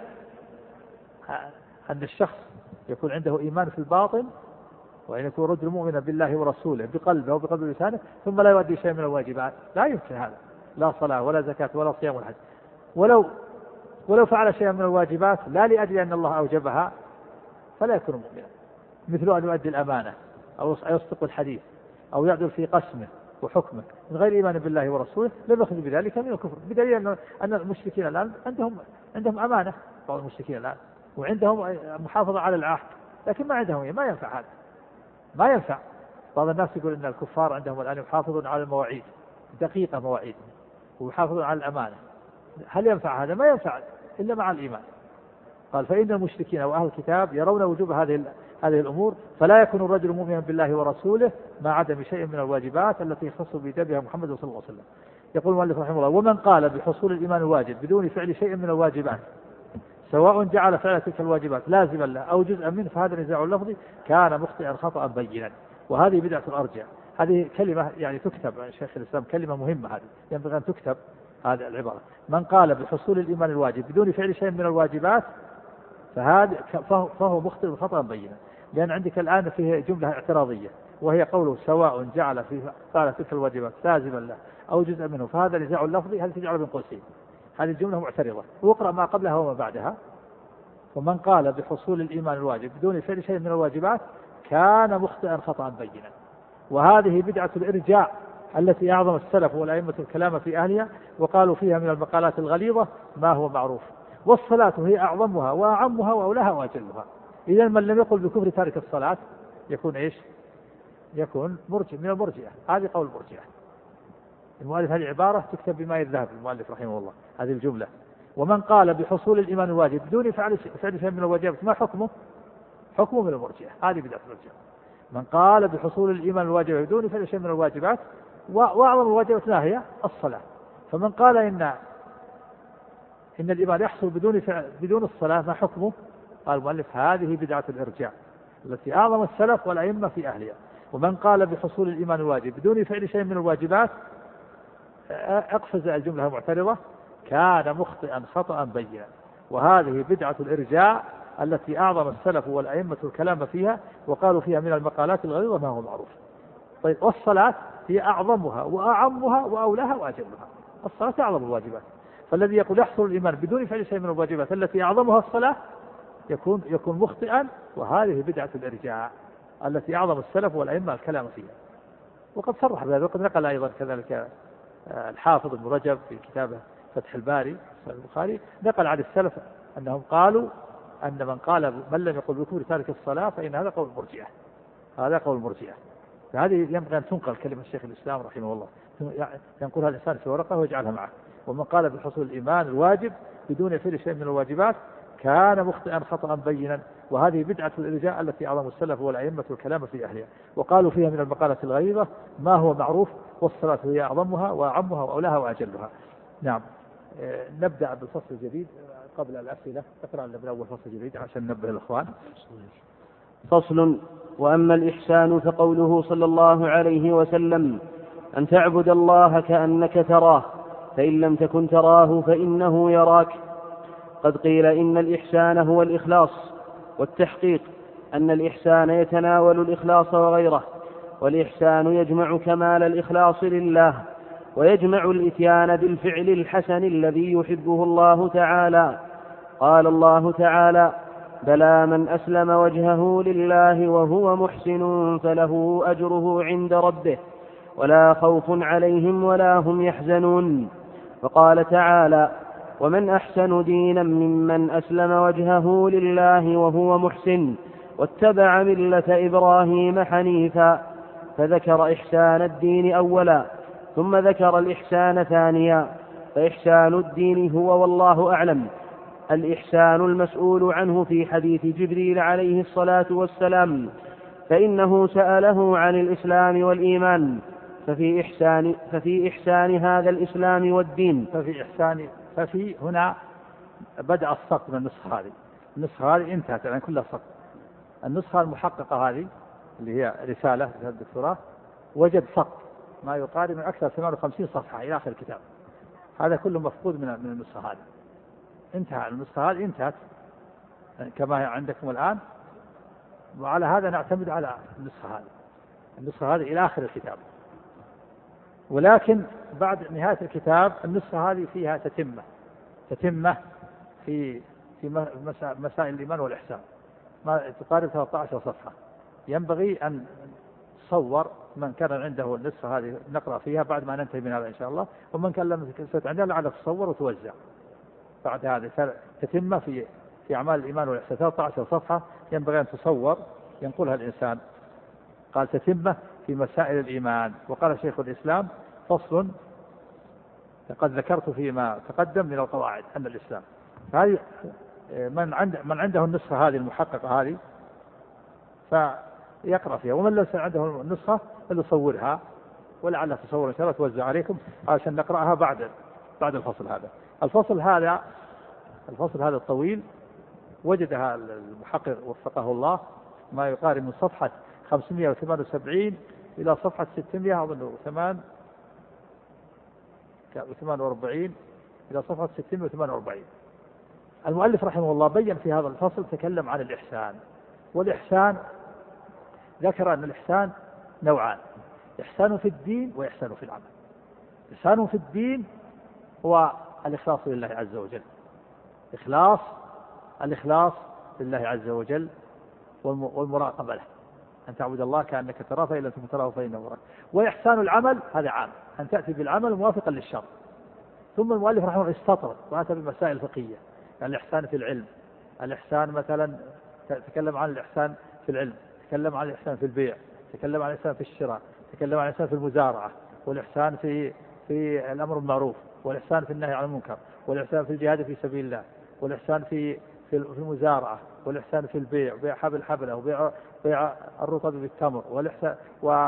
أن الشخص يكون عنده إيمان في الباطن وأن يكون رجل مؤمنا بالله ورسوله بقلبه أو بقلب لسانه ثم لا يؤدي شيء من الواجبات، لا يمكن هذا، لا صلاة ولا زكاة ولا صيام ولا حج. ولو ولو فعل شيئا من الواجبات لا لأجل أن الله أوجبها فلا يكون مؤمنا، مثل أن يؤدي الأمانة أو يصدق الحديث أو يعدل في قسمه وحكمه من غير إيمان بالله ورسوله لم يخرج بذلك من الكفر، بدليل أن المشركين الآن عندهم عندهم أمانة، بعض المشركين الآن وعندهم محافظة على العهد، لكن ما عندهم ما ينفع هذا، ما ينفع. بعض الناس يقول أن الكفار عندهم الآن يحافظون على المواعيد دقيقة مواعيد ويحافظون على الأمانة، هل ينفع هذا؟ ما ينفع إلا مع الإيمان. قال فإن المشركين وأهل الكتاب يرون وجوب هذه هذه الأمور، فلا يكون الرجل مؤمنا بالله ورسوله مع عدم شيء من الواجبات التي يخص بها محمد صلى الله عليه وسلم. يقول المؤلف رحمه الله ومن قال بحصول الإيمان الواجب بدون فعل شيء من الواجبات سواء جعل فعل تلك الواجبات لازما له أو جزءا منه فهذا نزاع لفظي كان مخطئا خطأ بينا. وهذه بدعة الأرجع. هذه كلمة يعني تكتب عن شيخ الإسلام، كلمة مهمة هذه ينبغي أن تكتب هذه العبارة. من قال بحصول الإيمان الواجب بدون فعل شيء من الواجبات فهذا فهو مخطئ خطأ بينا، لأن عندك الآن فيه جملة اعتراضية وهي قوله سواء جعل في فعل تلك الواجبات لازما له أو جزءا منه فهذا نزاع لفظي، هذه تجعل بين قوسين، هذه الجملة معترضة. واقرأ ما قبلها وما بعدها. ومن قال بحصول الإيمان الواجب بدون فعل شيء من الواجبات كان مخطئا خطأ بينا. وهذه بدعة الإرجاع التي أعظم السلف والأئمة الكلام في أهلها وقالوا فيها من المقالات الغليظة ما هو معروف. والصلاة هي أعظمها وأعمها وأولاها وأجلها. إذا من لم يقل بكفر تارك الصلاة يكون إيش؟ يكون مرجئ من المرجئة. هذه قول المرجئة. المؤلف هذه عبارة تكتب بما الذهب المؤلف رحمه الله هذه الجملة. ومن قال بحصول الإيمان الواجب بدون فعل شيء من الواجبات ما حكمه؟ حكمه من المرجئة. هذه بدعة المرجئة. من قال بحصول الإيمان الواجب بدون فعل شيء من الواجبات وأعظم الواجبات ما هي؟ الصلاة. فمن قال إن إن الإيمان يحصل بدون فعل بدون الصلاة ما حكمه؟ قال المؤلف هذه بدعة الإرجاع التي أعظم السلف والأئمة في أهلها. ومن قال بحصول الإيمان الواجب بدون فعل شيء من الواجبات أقفز الجملة معترضة كان مخطئا خطأ بينا. وهذه بدعة الإرجاع التي أعظم السلف والأئمة الكلام فيها وقالوا فيها من المقالات الغليظة ما هو معروف. طيب والصلاة هي أعظمها وأعمها وأولاها وأجلها. الصلاة أعظم الواجبات، فالذي يقول يحصل الإيمان بدون فعل شيء من الواجبات التي أعظمها الصلاة يكون يكون مخطئا، وهذه بدعة الإرجاء التي أعظم السلف والأئمة الكلام فيها. وقد صرح بهذا، وقد نقل أيضا كذلك الحافظ ابن رجب في كتابه فتح الباري صحيح البخاري، نقل عن السلف أنهم قالوا أن من قال من لم يقل بكفر تارك الصلاة فإن هذا قول المرجئة، هذا قول المرجئة. فهذه ينبغي أن تنقل كلمة الشيخ الإسلام رحمه الله، ينقلها الإنسان في ورقة ويجعلها معه. ومن قال بحصول الإيمان الواجب بدون فعل شيء من الواجبات كان مخطئا خطأ بينا، وهذه بدعة الإرجاء التي أعظم السلف والأئمة الكلام في أهلها، وقالوا فيها من المقالة الغريبة ما هو معروف، والصلاة هي أعظمها وأعمها وأولاها وأجلها. نعم. نبدأ بالفصل الجديد قبل الأسئلة، اقرأ من أول فصل جديد عشان ننبه الإخوان. فصل. وأما الإحسان فقوله صلى الله عليه وسلم أن تعبد الله كأنك تراه فإن لم تكن تراه فإنه يراك. قد قيل إن الإحسان هو الإخلاص، والتحقيق أن الإحسان يتناول الإخلاص وغيره، والإحسان يجمع كمال الإخلاص لله، ويجمع الإتيان بالفعل الحسن الذي يحبه الله تعالى. قال الله تعالى بلى من أسلم وجهه لله وهو محسن فله أجره عند ربه ولا خوف عليهم ولا هم يحزنون. وقال تعالى ومن أحسن دينا ممن أسلم وجهه لله وهو محسن واتبع ملة إبراهيم حنيفا. فذكر إحسان الدين أولا ثم ذكر الإحسان ثانيا. فإحسان الدين هو والله أعلم الإحسان المسؤول عنه في حديث جبريل عليه الصلاة والسلام، فإنه سأله عن الإسلام والإيمان، ففي إحسان, ففي إحسان هذا الإسلام والدين ففي إحسان ففي هنا بدأ السقط من النسخة هذه. النسخة هذه انتهت يعني كلها سقط. النسخة المحققة هذه اللي هي رسالة الدكتوراه وجد سقط ما يقارب من أكثر ثمانية وخمسين صفحة إلى آخر الكتاب. هذا كله مفقود من من النسخة هذه. انتهى النسخة هذه انتهت كما هي عندكم الآن، وعلى هذا نعتمد على النسخة هذه النسخة هذه إلى آخر الكتاب. ولكن بعد نهاية الكتاب النسخة هذه فيها تتمة تتمة في في مسائل الإيمان والإحسان ما تقارب ثلاثة عشر صفحة. ينبغي أن تصور من كان عنده النسخة هذه نقرأ فيها بعد ما ننتهي من هذا إن شاء الله، ومن كان لم يكن عنده لعله تصور وتوزع بعد هذه تتمة في في أعمال الإيمان والإحسان ثلاثة عشر صفحة. ينبغي أن تصور ينقلها الإنسان. قال تتمة في مسائل الإيمان. وقال شيخ الإسلام فصل لقد ذكرت فيما تقدم من القواعد أن الإسلام. هذه من عنده من عنده النسخة هذه المحققة هذه فيقرأ فيها، ومن ليس عنده النسخة فليصورها، ولعلها تصور إن شاء الله توزع عليكم عشان نقرأها بعد بعد الفصل هذا. الفصل هذا الفصل هذا الطويل وجدها المحقق وفقه الله ما يقارب من صفحة خمسمائة وثمانية وسبعين إلى صفحة ستمائة أظن وثمانية وأربعين إلى صفحة ستمائة وثمانية وأربعين. المؤلف رحمه الله بين في هذا الفصل تكلم عن الإحسان. والإحسان ذكر أن الإحسان نوعان: إحسان في الدين وإحسان في العمل. إحسان في الدين هو الإخلاص لله عز وجل، إخلاص الإخلاص لله عز وجل والمراقبة له، أن تعبد الله كأنك تراه فإن لم تكن تراه فإنه يراك. وإحسان العمل هذا عام، أن تأتي بالعمل موافقا للشرع. ثم المؤلف رحمه الله استطرد وأتى بالمسائل الفقهية، يعني الإحسان في العلم، الإحسان مثلا تكلم عن الإحسان في العلم، تكلم عن الإحسان في البيع، تكلم عن الإحسان في الشراء، تكلم عن الإحسان في المزارعة، والإحسان في في الأمر بالمعروف، والإحسان في النهي عن المنكر، والإحسان في الجهاد في سبيل الله، والإحسان في في المزارعة، والإحسان في البيع، بيع حبل حبله، وبيع بيع الرطب بالتمر، والإحسان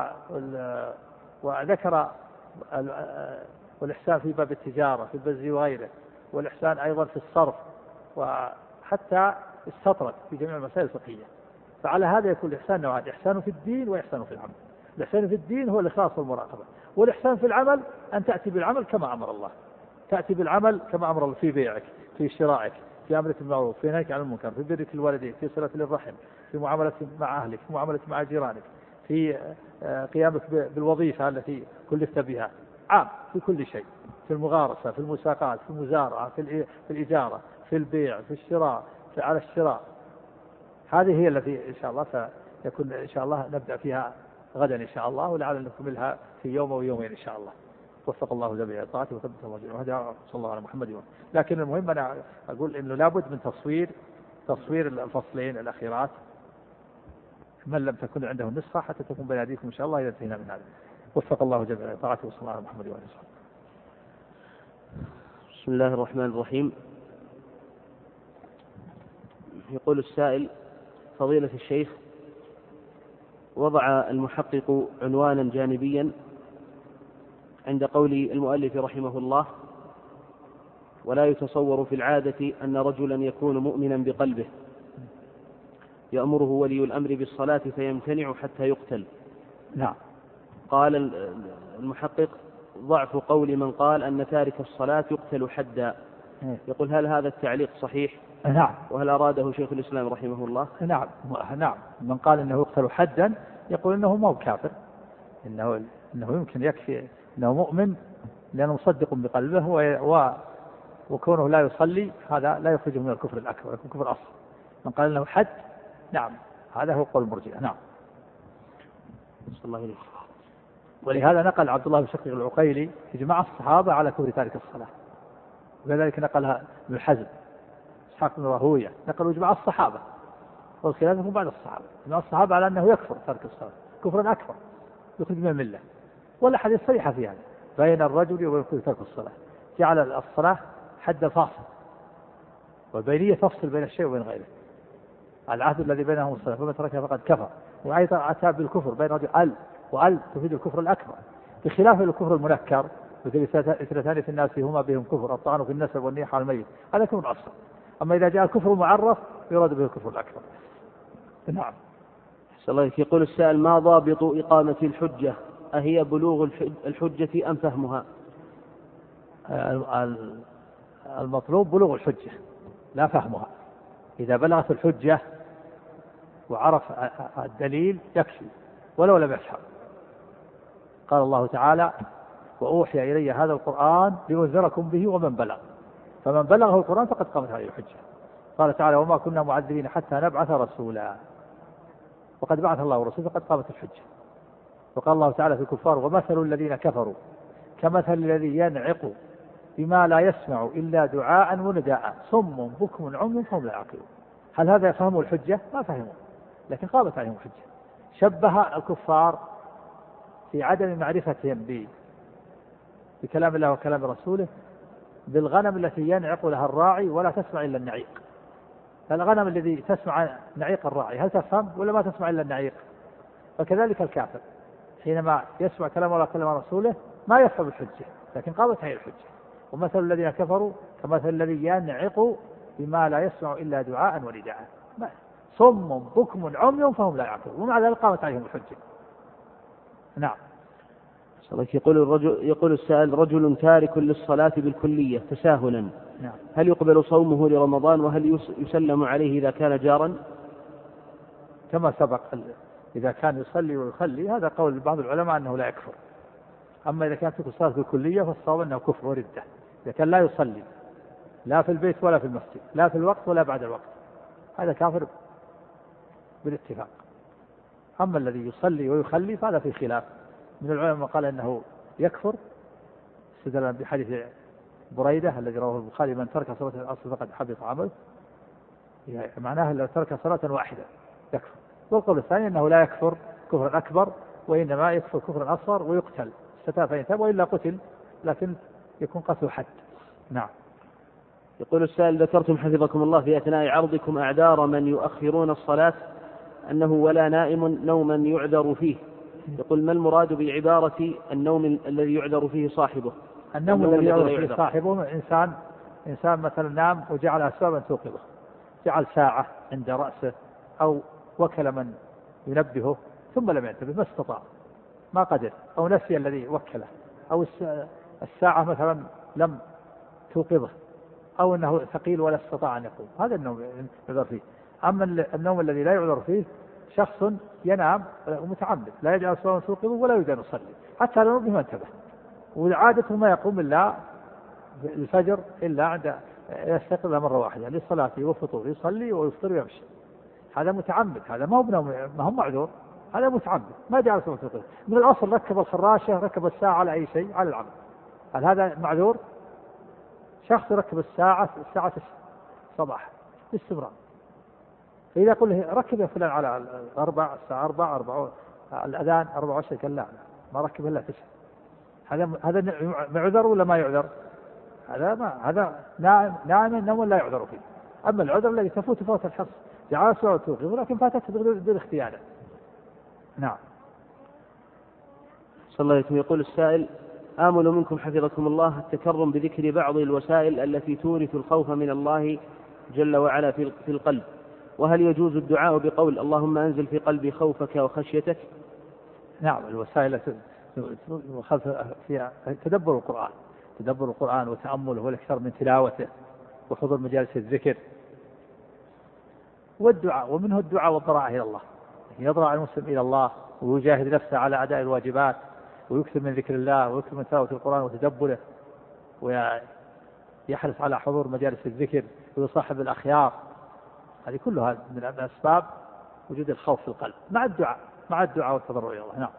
وذكر والإحسان في باب التجارة في البز وغيره، والإحسان أيضا في الصرف، وحتى استطرد في جميع المسائل الفقهية. فعلى هذا يكون الإحسان نوعان: إحسان في الدين وإحسان في العمل. الإحسان في الدين هو الإخلاص والمراقبة، والإحسان في العمل أن تأتي بالعمل كما أمر الله، تأتي بالعمل كما أمر الله في بيعك، في شرائك، في أمرك بالمعروف، في نهيك عن المنكر، في برك الوالدين، في صلة الرحم، في معاملة مع أهلك، في معاملة مع جيرانك، في قيامك بالوظيفة التي كلفت بها، عام في كل شيء، في المغارسة، في المساقات، في المزارعة، في الإجارة، في البيع، في الشراء، في على الشراء. هذه هي التي إن شاء الله سيكون إن شاء الله نبدأ فيها غدا إن شاء الله، ولعل نكملها في يوم أو يومين إن شاء الله. وفق الله جميع طاعته وثبت الله وهذا صلى الله على محمد وسلم. لكن المهم أنا أقول إنه لابد من تصوير تصوير الفصلين الأخيرات من لم تكن عنده النسخة حتى تكون بين أيديكم إن شاء الله إذا انتهينا من هذا. وفق الله جميع طاعته وصلى الله على محمد وسلم. بسم الله الرحمن الرحيم. يقول السائل: فضيلة الشيخ، وضع المحقق عنوانا جانبيا عند قول المؤلف رحمه الله: ولا يتصور في العادة أن رجلا يكون مؤمنا بقلبه يأمره ولي الأمر بالصلاة فيمتنع حتى يقتل. نعم. قال المحقق: ضعف قول من قال أن تارك الصلاة يقتل حدا. يقول: هل هذا التعليق صحيح؟ نعم. وهل أراده شيخ الإسلام رحمه الله؟ نعم. نعم. من قال أنه يقتل حدا يقول أنه ما هو كافر، إنه إنه يمكن يكفي أنه مؤمن لأنه مصدق بقلبه، و وكونه لا يصلي هذا لا يخرجه من الكفر الأكبر، يكون كفر أصغر. من قال أنه حد، نعم، هذا هو قول المرجئة. نعم. صلى الله عليه وسلم. ولهذا نقل عبد الله بن شقيق العقيلي إجماع الصحابة على كفر تارك الصلاة، وكذلك نقلها ابن حزم، إسحاق بن راهوية، نقلوا إجماع الصحابة، والخلاف بعد الصحابة، إجماع الصحابة على أنه يكفر تارك الصلاة كفرا أكبر يخرج من الملة، ولا حديث صريحة في هذا بين الرجل وبين ترك الصلاة. جعل الصلاة حد فاصل، والبينية تفصل بين الشيء وبين غيره. العهد الذي بينهم الصلاة، فمن تركها فقد كفر. وأيضا أتى بالكفر بين رجل أل وأل تفيد الكفر الأكبر، بخلاف الكفر المنكر مثل اثنتان في الناس هما بهم كفر: الطعن في النسب والنيح على الميت، هذا كفر أصغر. أما إذا جاء الكفر المعرف يراد به الكفر الأكبر. نعم. الله. يقول السائل: ما ضابط إقامة الحجة؟ أهي بلوغ الحجة أم فهمها؟ المطلوب بلوغ الحجة لا فهمها. إذا بلغت الحجة وعرف الدليل يكفي ولو لم يفهم. قال الله تعالى: وأوحي إلي هذا القرآن لأنذركم به ومن بلغ، فمن بلغه القرآن فقد قامت عليه الحجة. قال تعالى: وما كنا معذبين حتى نبعث رسولا، وقد بعث الله رسولا فقد قامت الحجة. وقال الله تعالى في الكفار: ومثل الذين كفروا كمثل الذي ينعق بما لا يسمع إلا دعاء ونداء صم بكم عمي فهم لا يعقلون. هل هذا يفهموا الحجة؟ ما فهموا، لكن قامت عليهم الحجة. شبه الكفار في عدم معرفتهم بكلام الله وكلام رسوله بالغنم التي ينعق لها الراعي ولا تسمع إلا النعيق. فالغنم الذي تسمع نعيق الراعي هل تفهم ولا ما تسمع إلا النعيق؟ فكذلك الكافر حينما يسمع كلام الله وكلام رسوله ما يفهم الحجة، لكن قامت عليه الحجة. ومثل الذين كفروا كمثل الذي ينعق بما لا يسمع إلا دعاء ونداء صم بكم عمي فهم لا يعقلون، ومع ذلك قامت عليهم الحجة. نعم. يقول الرجل يقول السائل: رجل تارك للصلاة بالكلية تساهلا، نعم، هل يقبل صومه لرمضان؟ وهل يسلم عليه إذا كان جارا؟ كما سبق، إذا كان يصلي ويخلي هذا قول بعض العلماء أنه لا يكفر. أما إذا كانت تلك الصلاة بالكلية فالصواب أنه كفر وردة. إذا كان لا يصلي لا في البيت ولا في المسجد، لا في الوقت ولا بعد الوقت، هذا كافر بالاتفاق. أما الذي يصلي ويخلي فهذا في خلاف من العلماء، قال أنه يكفر استدلا بحديث بريدة الذي رواه البخاري: من ترك صلاة العصر فقد حبط عمله، يعني معناه لو ترك صلاة واحدة يكفر. والقول الثاني أنه لا يكفر كفرا أكبر، وإنما يكفر كفرا أصغر ويقتل استتاب فإن تاب، وإلا قتل لكن يكون قتل حد. نعم. يقول السائل: ذكرتم حفظكم الله في أثناء عرضكم أعذار من يؤخرون الصلاة أنه ولا نائم نوما يعذر فيه. يقول: ما المراد بعبارة النوم الذي يعذر فيه صاحبه؟ النوم الذي يعذر فيه صاحبه إنسان إنسان مثلا نام وجعل أسبابا توقظه، جعل ساعة عند رأسه أو وكل من ينبهه ثم لم ينتبه، ما استطاع، ما قدر، أو نسي الذي وكله، أو الساعة مثلا لم توقظه، أو أنه ثقيل ولا استطاع أن يقوم، هذا النوم يعذر فيه. أما النوم الذي لا يعذر فيه شخص ينام ومتعمد لا يجعل صلاة في القبور ولا يريد أن يصلي حتى لو به ما انتبه، وعادته ما يقوم إلا الفجر إلا عند يستيقظ مرة واحدة لصلاته وفطور، يصلي ويفطر ويمشي. هذا متعمد، هذا ما هو ما هو معذور، هذا متعمد ما جعل صلاة في القبور. من الأصل ركب الخراشة، ركب الساعة على أي شيء، على العمل. هل هذا معذور؟ شخص ركب الساعة الساعة الصباح باستمرار، فإذا قل له ركب يا فلان على أربع الساعة أربع أربع الأذان أربع وعشرين، قال لا ما ركب إلا تسعة. هذا هذا معذر ولا ما يعذر؟ هذا ما هذا نائم نائم نوم لا يعذر فيه. أما العذر الذي تفوت فوت الحص جعل صلاة توقف ولكن فاتته بالاختيار. نعم. صلى الله عليه وسلم. يقول السائل: آمل منكم حفظكم الله التكرم بذكر بعض الوسائل التي تورث الخوف من الله جل وعلا في القلب، وهل يجوز الدعاء بقول اللهم أنزل في قلبي خوفك وخشيتك؟ نعم، الوسائل فيها تدبر القرآن، تدبر القرآن وتأمله والأكثر من تلاوته وحضور مجالس الذكر والدعاء، ومنه الدعاء والضراعة إلى الله، يضرع المسلم إلى الله ويجاهد نفسه على أداء الواجبات ويكثر من ذكر الله ويكثر من تلاوة القرآن وتدبره، ويحرص على حضور مجالس الذكر ويصاحب الأخيار. هذه كلها من أسباب وجود الخوف في القلب مع الدعاء مع الدعاء والتضرع إلى الله. نعم.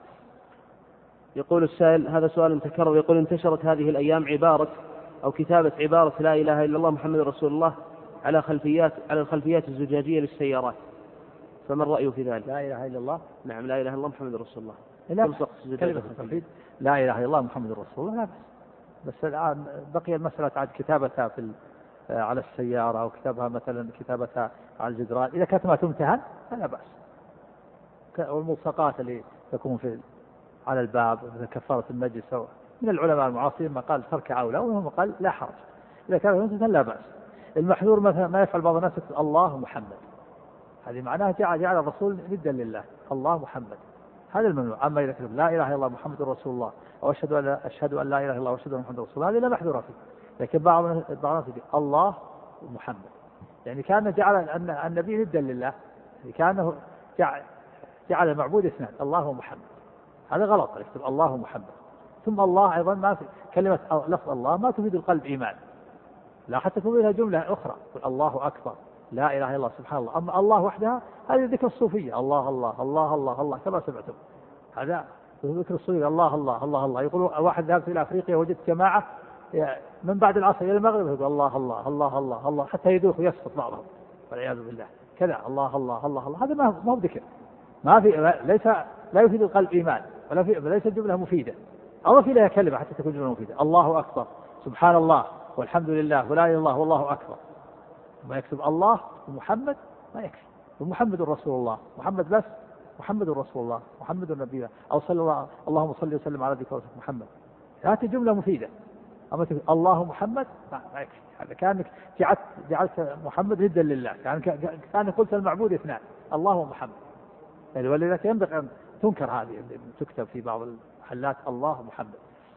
يقول السائل: هذا سؤال تكرر، يقول: انتشرت هذه الأيام عبارة أو كتابة عبارة لا إله إلا الله محمد رسول الله على خلفيات على الخلفيات الزجاجية للسيارات، فما الرأي في ذلك؟ لا إله إلا الله. نعم، لا إله إلا الله محمد رسول الله. لا كلمة التوحيد لا إله إلا الله محمد رسول الله لا بس. بس الآن بقي المسألة عاد كتابتها في على السيارة أو كتابها مثلا كتابتها على الجدران، إذا كانت ما تمتهن فلا بأس. والملصقات اللي تكون في على الباب مثل كفارة المجلس من العلماء المعاصرين ما قال ترك أولى، ومنهم قال لا حرج إذا كان ممتهن لا بأس. المحذور مثلا ما يفعل بعض الناس الله محمد، هذه معناها جعل جعل الرسول ندا لله، الله محمد، هذا الممنوع. أما إذا كتب لا إله إلا الله محمد رسول الله أو أشهد أن أشهد أن لا إله إلا الله وأشهد أن محمد رسول الله، هذه لا محذور فيه. لكن بعض بعض الناس يقول الله محمد، يعني كان جعل أن النبي ندا لله، كانه جعل جعل المعبود اثنان الله ومحمد، هذا غلط. يكتب الله محمد. ثم الله أيضا ما في كلمة لفظ الله ما تفيد القلب إيمان، لا حتى تفيد لها جملة أخرى الله أكبر لا إله إلا الله سبحان الله. أما الله وحدها هذه ذكر الصوفية، الله الله الله الله الله كما سمعتم، هذا ذكر الصوفية الله الله الله الله. يقول واحد ذهبت إلى أفريقيا وجدت جماعة من بعد العصر إلى المغرب يقول الله الله الله الله الله حتى يدوخ ويسقط بعضهم والعياذ بالله كذا الله الله الله الله. هذا ما هو ذكر، ما في ليس لا يفيد القلب إيمان ولا في ليس جملة مفيدة، أو في لها كلمة حتى تكون جملة مفيدة. الله أكبر سبحان الله والحمد لله ولا إله إلا الله والله أكبر. ما يكتب الله ومحمد ما يكفي، ومحمد رسول الله محمد بس محمد رسول الله محمد النبي الله أو صلى الله اللهم صل وسلم على ذكر محمد، هذه جملة مفيدة. أما تقول الله محمد ما يكفي، هذا كأنك جعلت جعلت محمد ندا لله، يعني كأنك قلت المعبود اثنان الله ومحمد. يعني ولذلك ينبغي أن تنكر هذه تكتب في بعض المحلات الله محمد.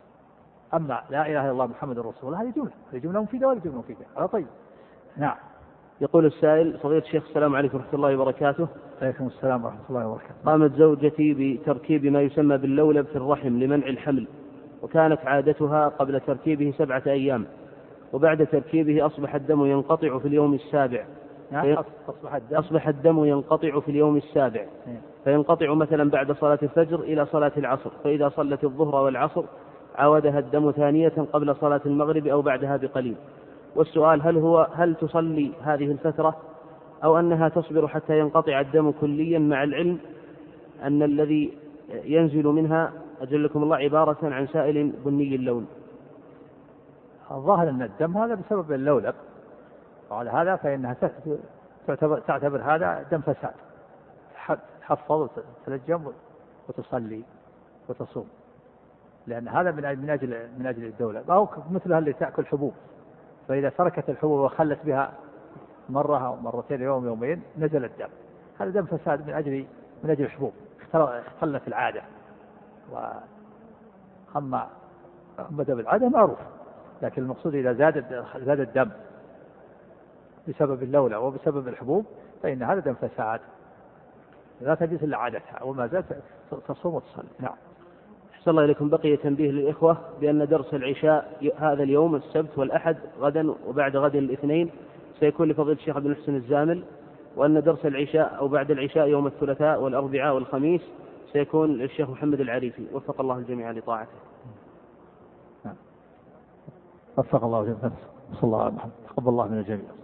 أما لا إله إلا الله محمد رسول الله هذه جملة هذه جملة مفيدة ولا جملة مفيدة؟ هذا طيب. نعم. يقول السائل: فضيلة الشيخ السلام عليكم ورحمة الله وبركاته. عليكم السلام ورحمة الله وبركاته. قامت زوجتي بتركيب ما يسمى باللولب في الرحم لمنع الحمل، وكانت عادتها قبل تركيبه سبعة أيام، وبعد تركيبه أصبح الدم ينقطع في اليوم السابع. أصبح الدم أصبح الدم ينقطع في اليوم السابع، فينقطع مثلا بعد صلاة الفجر إلى صلاة العصر، فإذا صلت الظهر والعصر عاودها الدم ثانية قبل صلاة المغرب أو بعدها بقليل. والسؤال: هل هو هل تصلي هذه الفترة أو أنها تصبر حتى ينقطع الدم كليا، مع العلم أن الذي ينزل منها أجلكم الله عبارة عن سائل بني اللون؟ الظاهر أن الدم هذا بسبب اللولب، وعلى هذا فإنها تعتبر, تعتبر هذا دم فساد، تحفظ وتتلجم وتصلي وتصوم، لأن هذا من أجل من أجل الدولة. أو مثلها اللي تأكل حبوب، فإذا تركت الحبوب وخلت بها مرة أو مرتين يوم يومين نزل الدم، هذا دم فساد من أجل من أجل الحبوب اختلت العادة. وأما بدأ بالعادة معروف، لكن المقصود إذا زاد زاد الدم بسبب اللولة وبسبب الحبوب فإن هذا دم فساد. لا تجلس إلا عادتها وما زالت تصوم وتصلي. نعم. أحسن الله إليكم. بقي تنبيه للإخوة بأن درس العشاء هذا اليوم السبت والأحد غدا وبعد غد الاثنين سيكون لفضيلة الشيخ عبد المحسن الزامل، وأن درس العشاء أو بعد العشاء يوم الثلاثاء والأربعاء والخميس سيكون للشيخ محمد العريفي، وفق الله الجميع لطاعته. وفق الله الجميع. صلى الله عليه وسلم. تقبل الله من الجميع.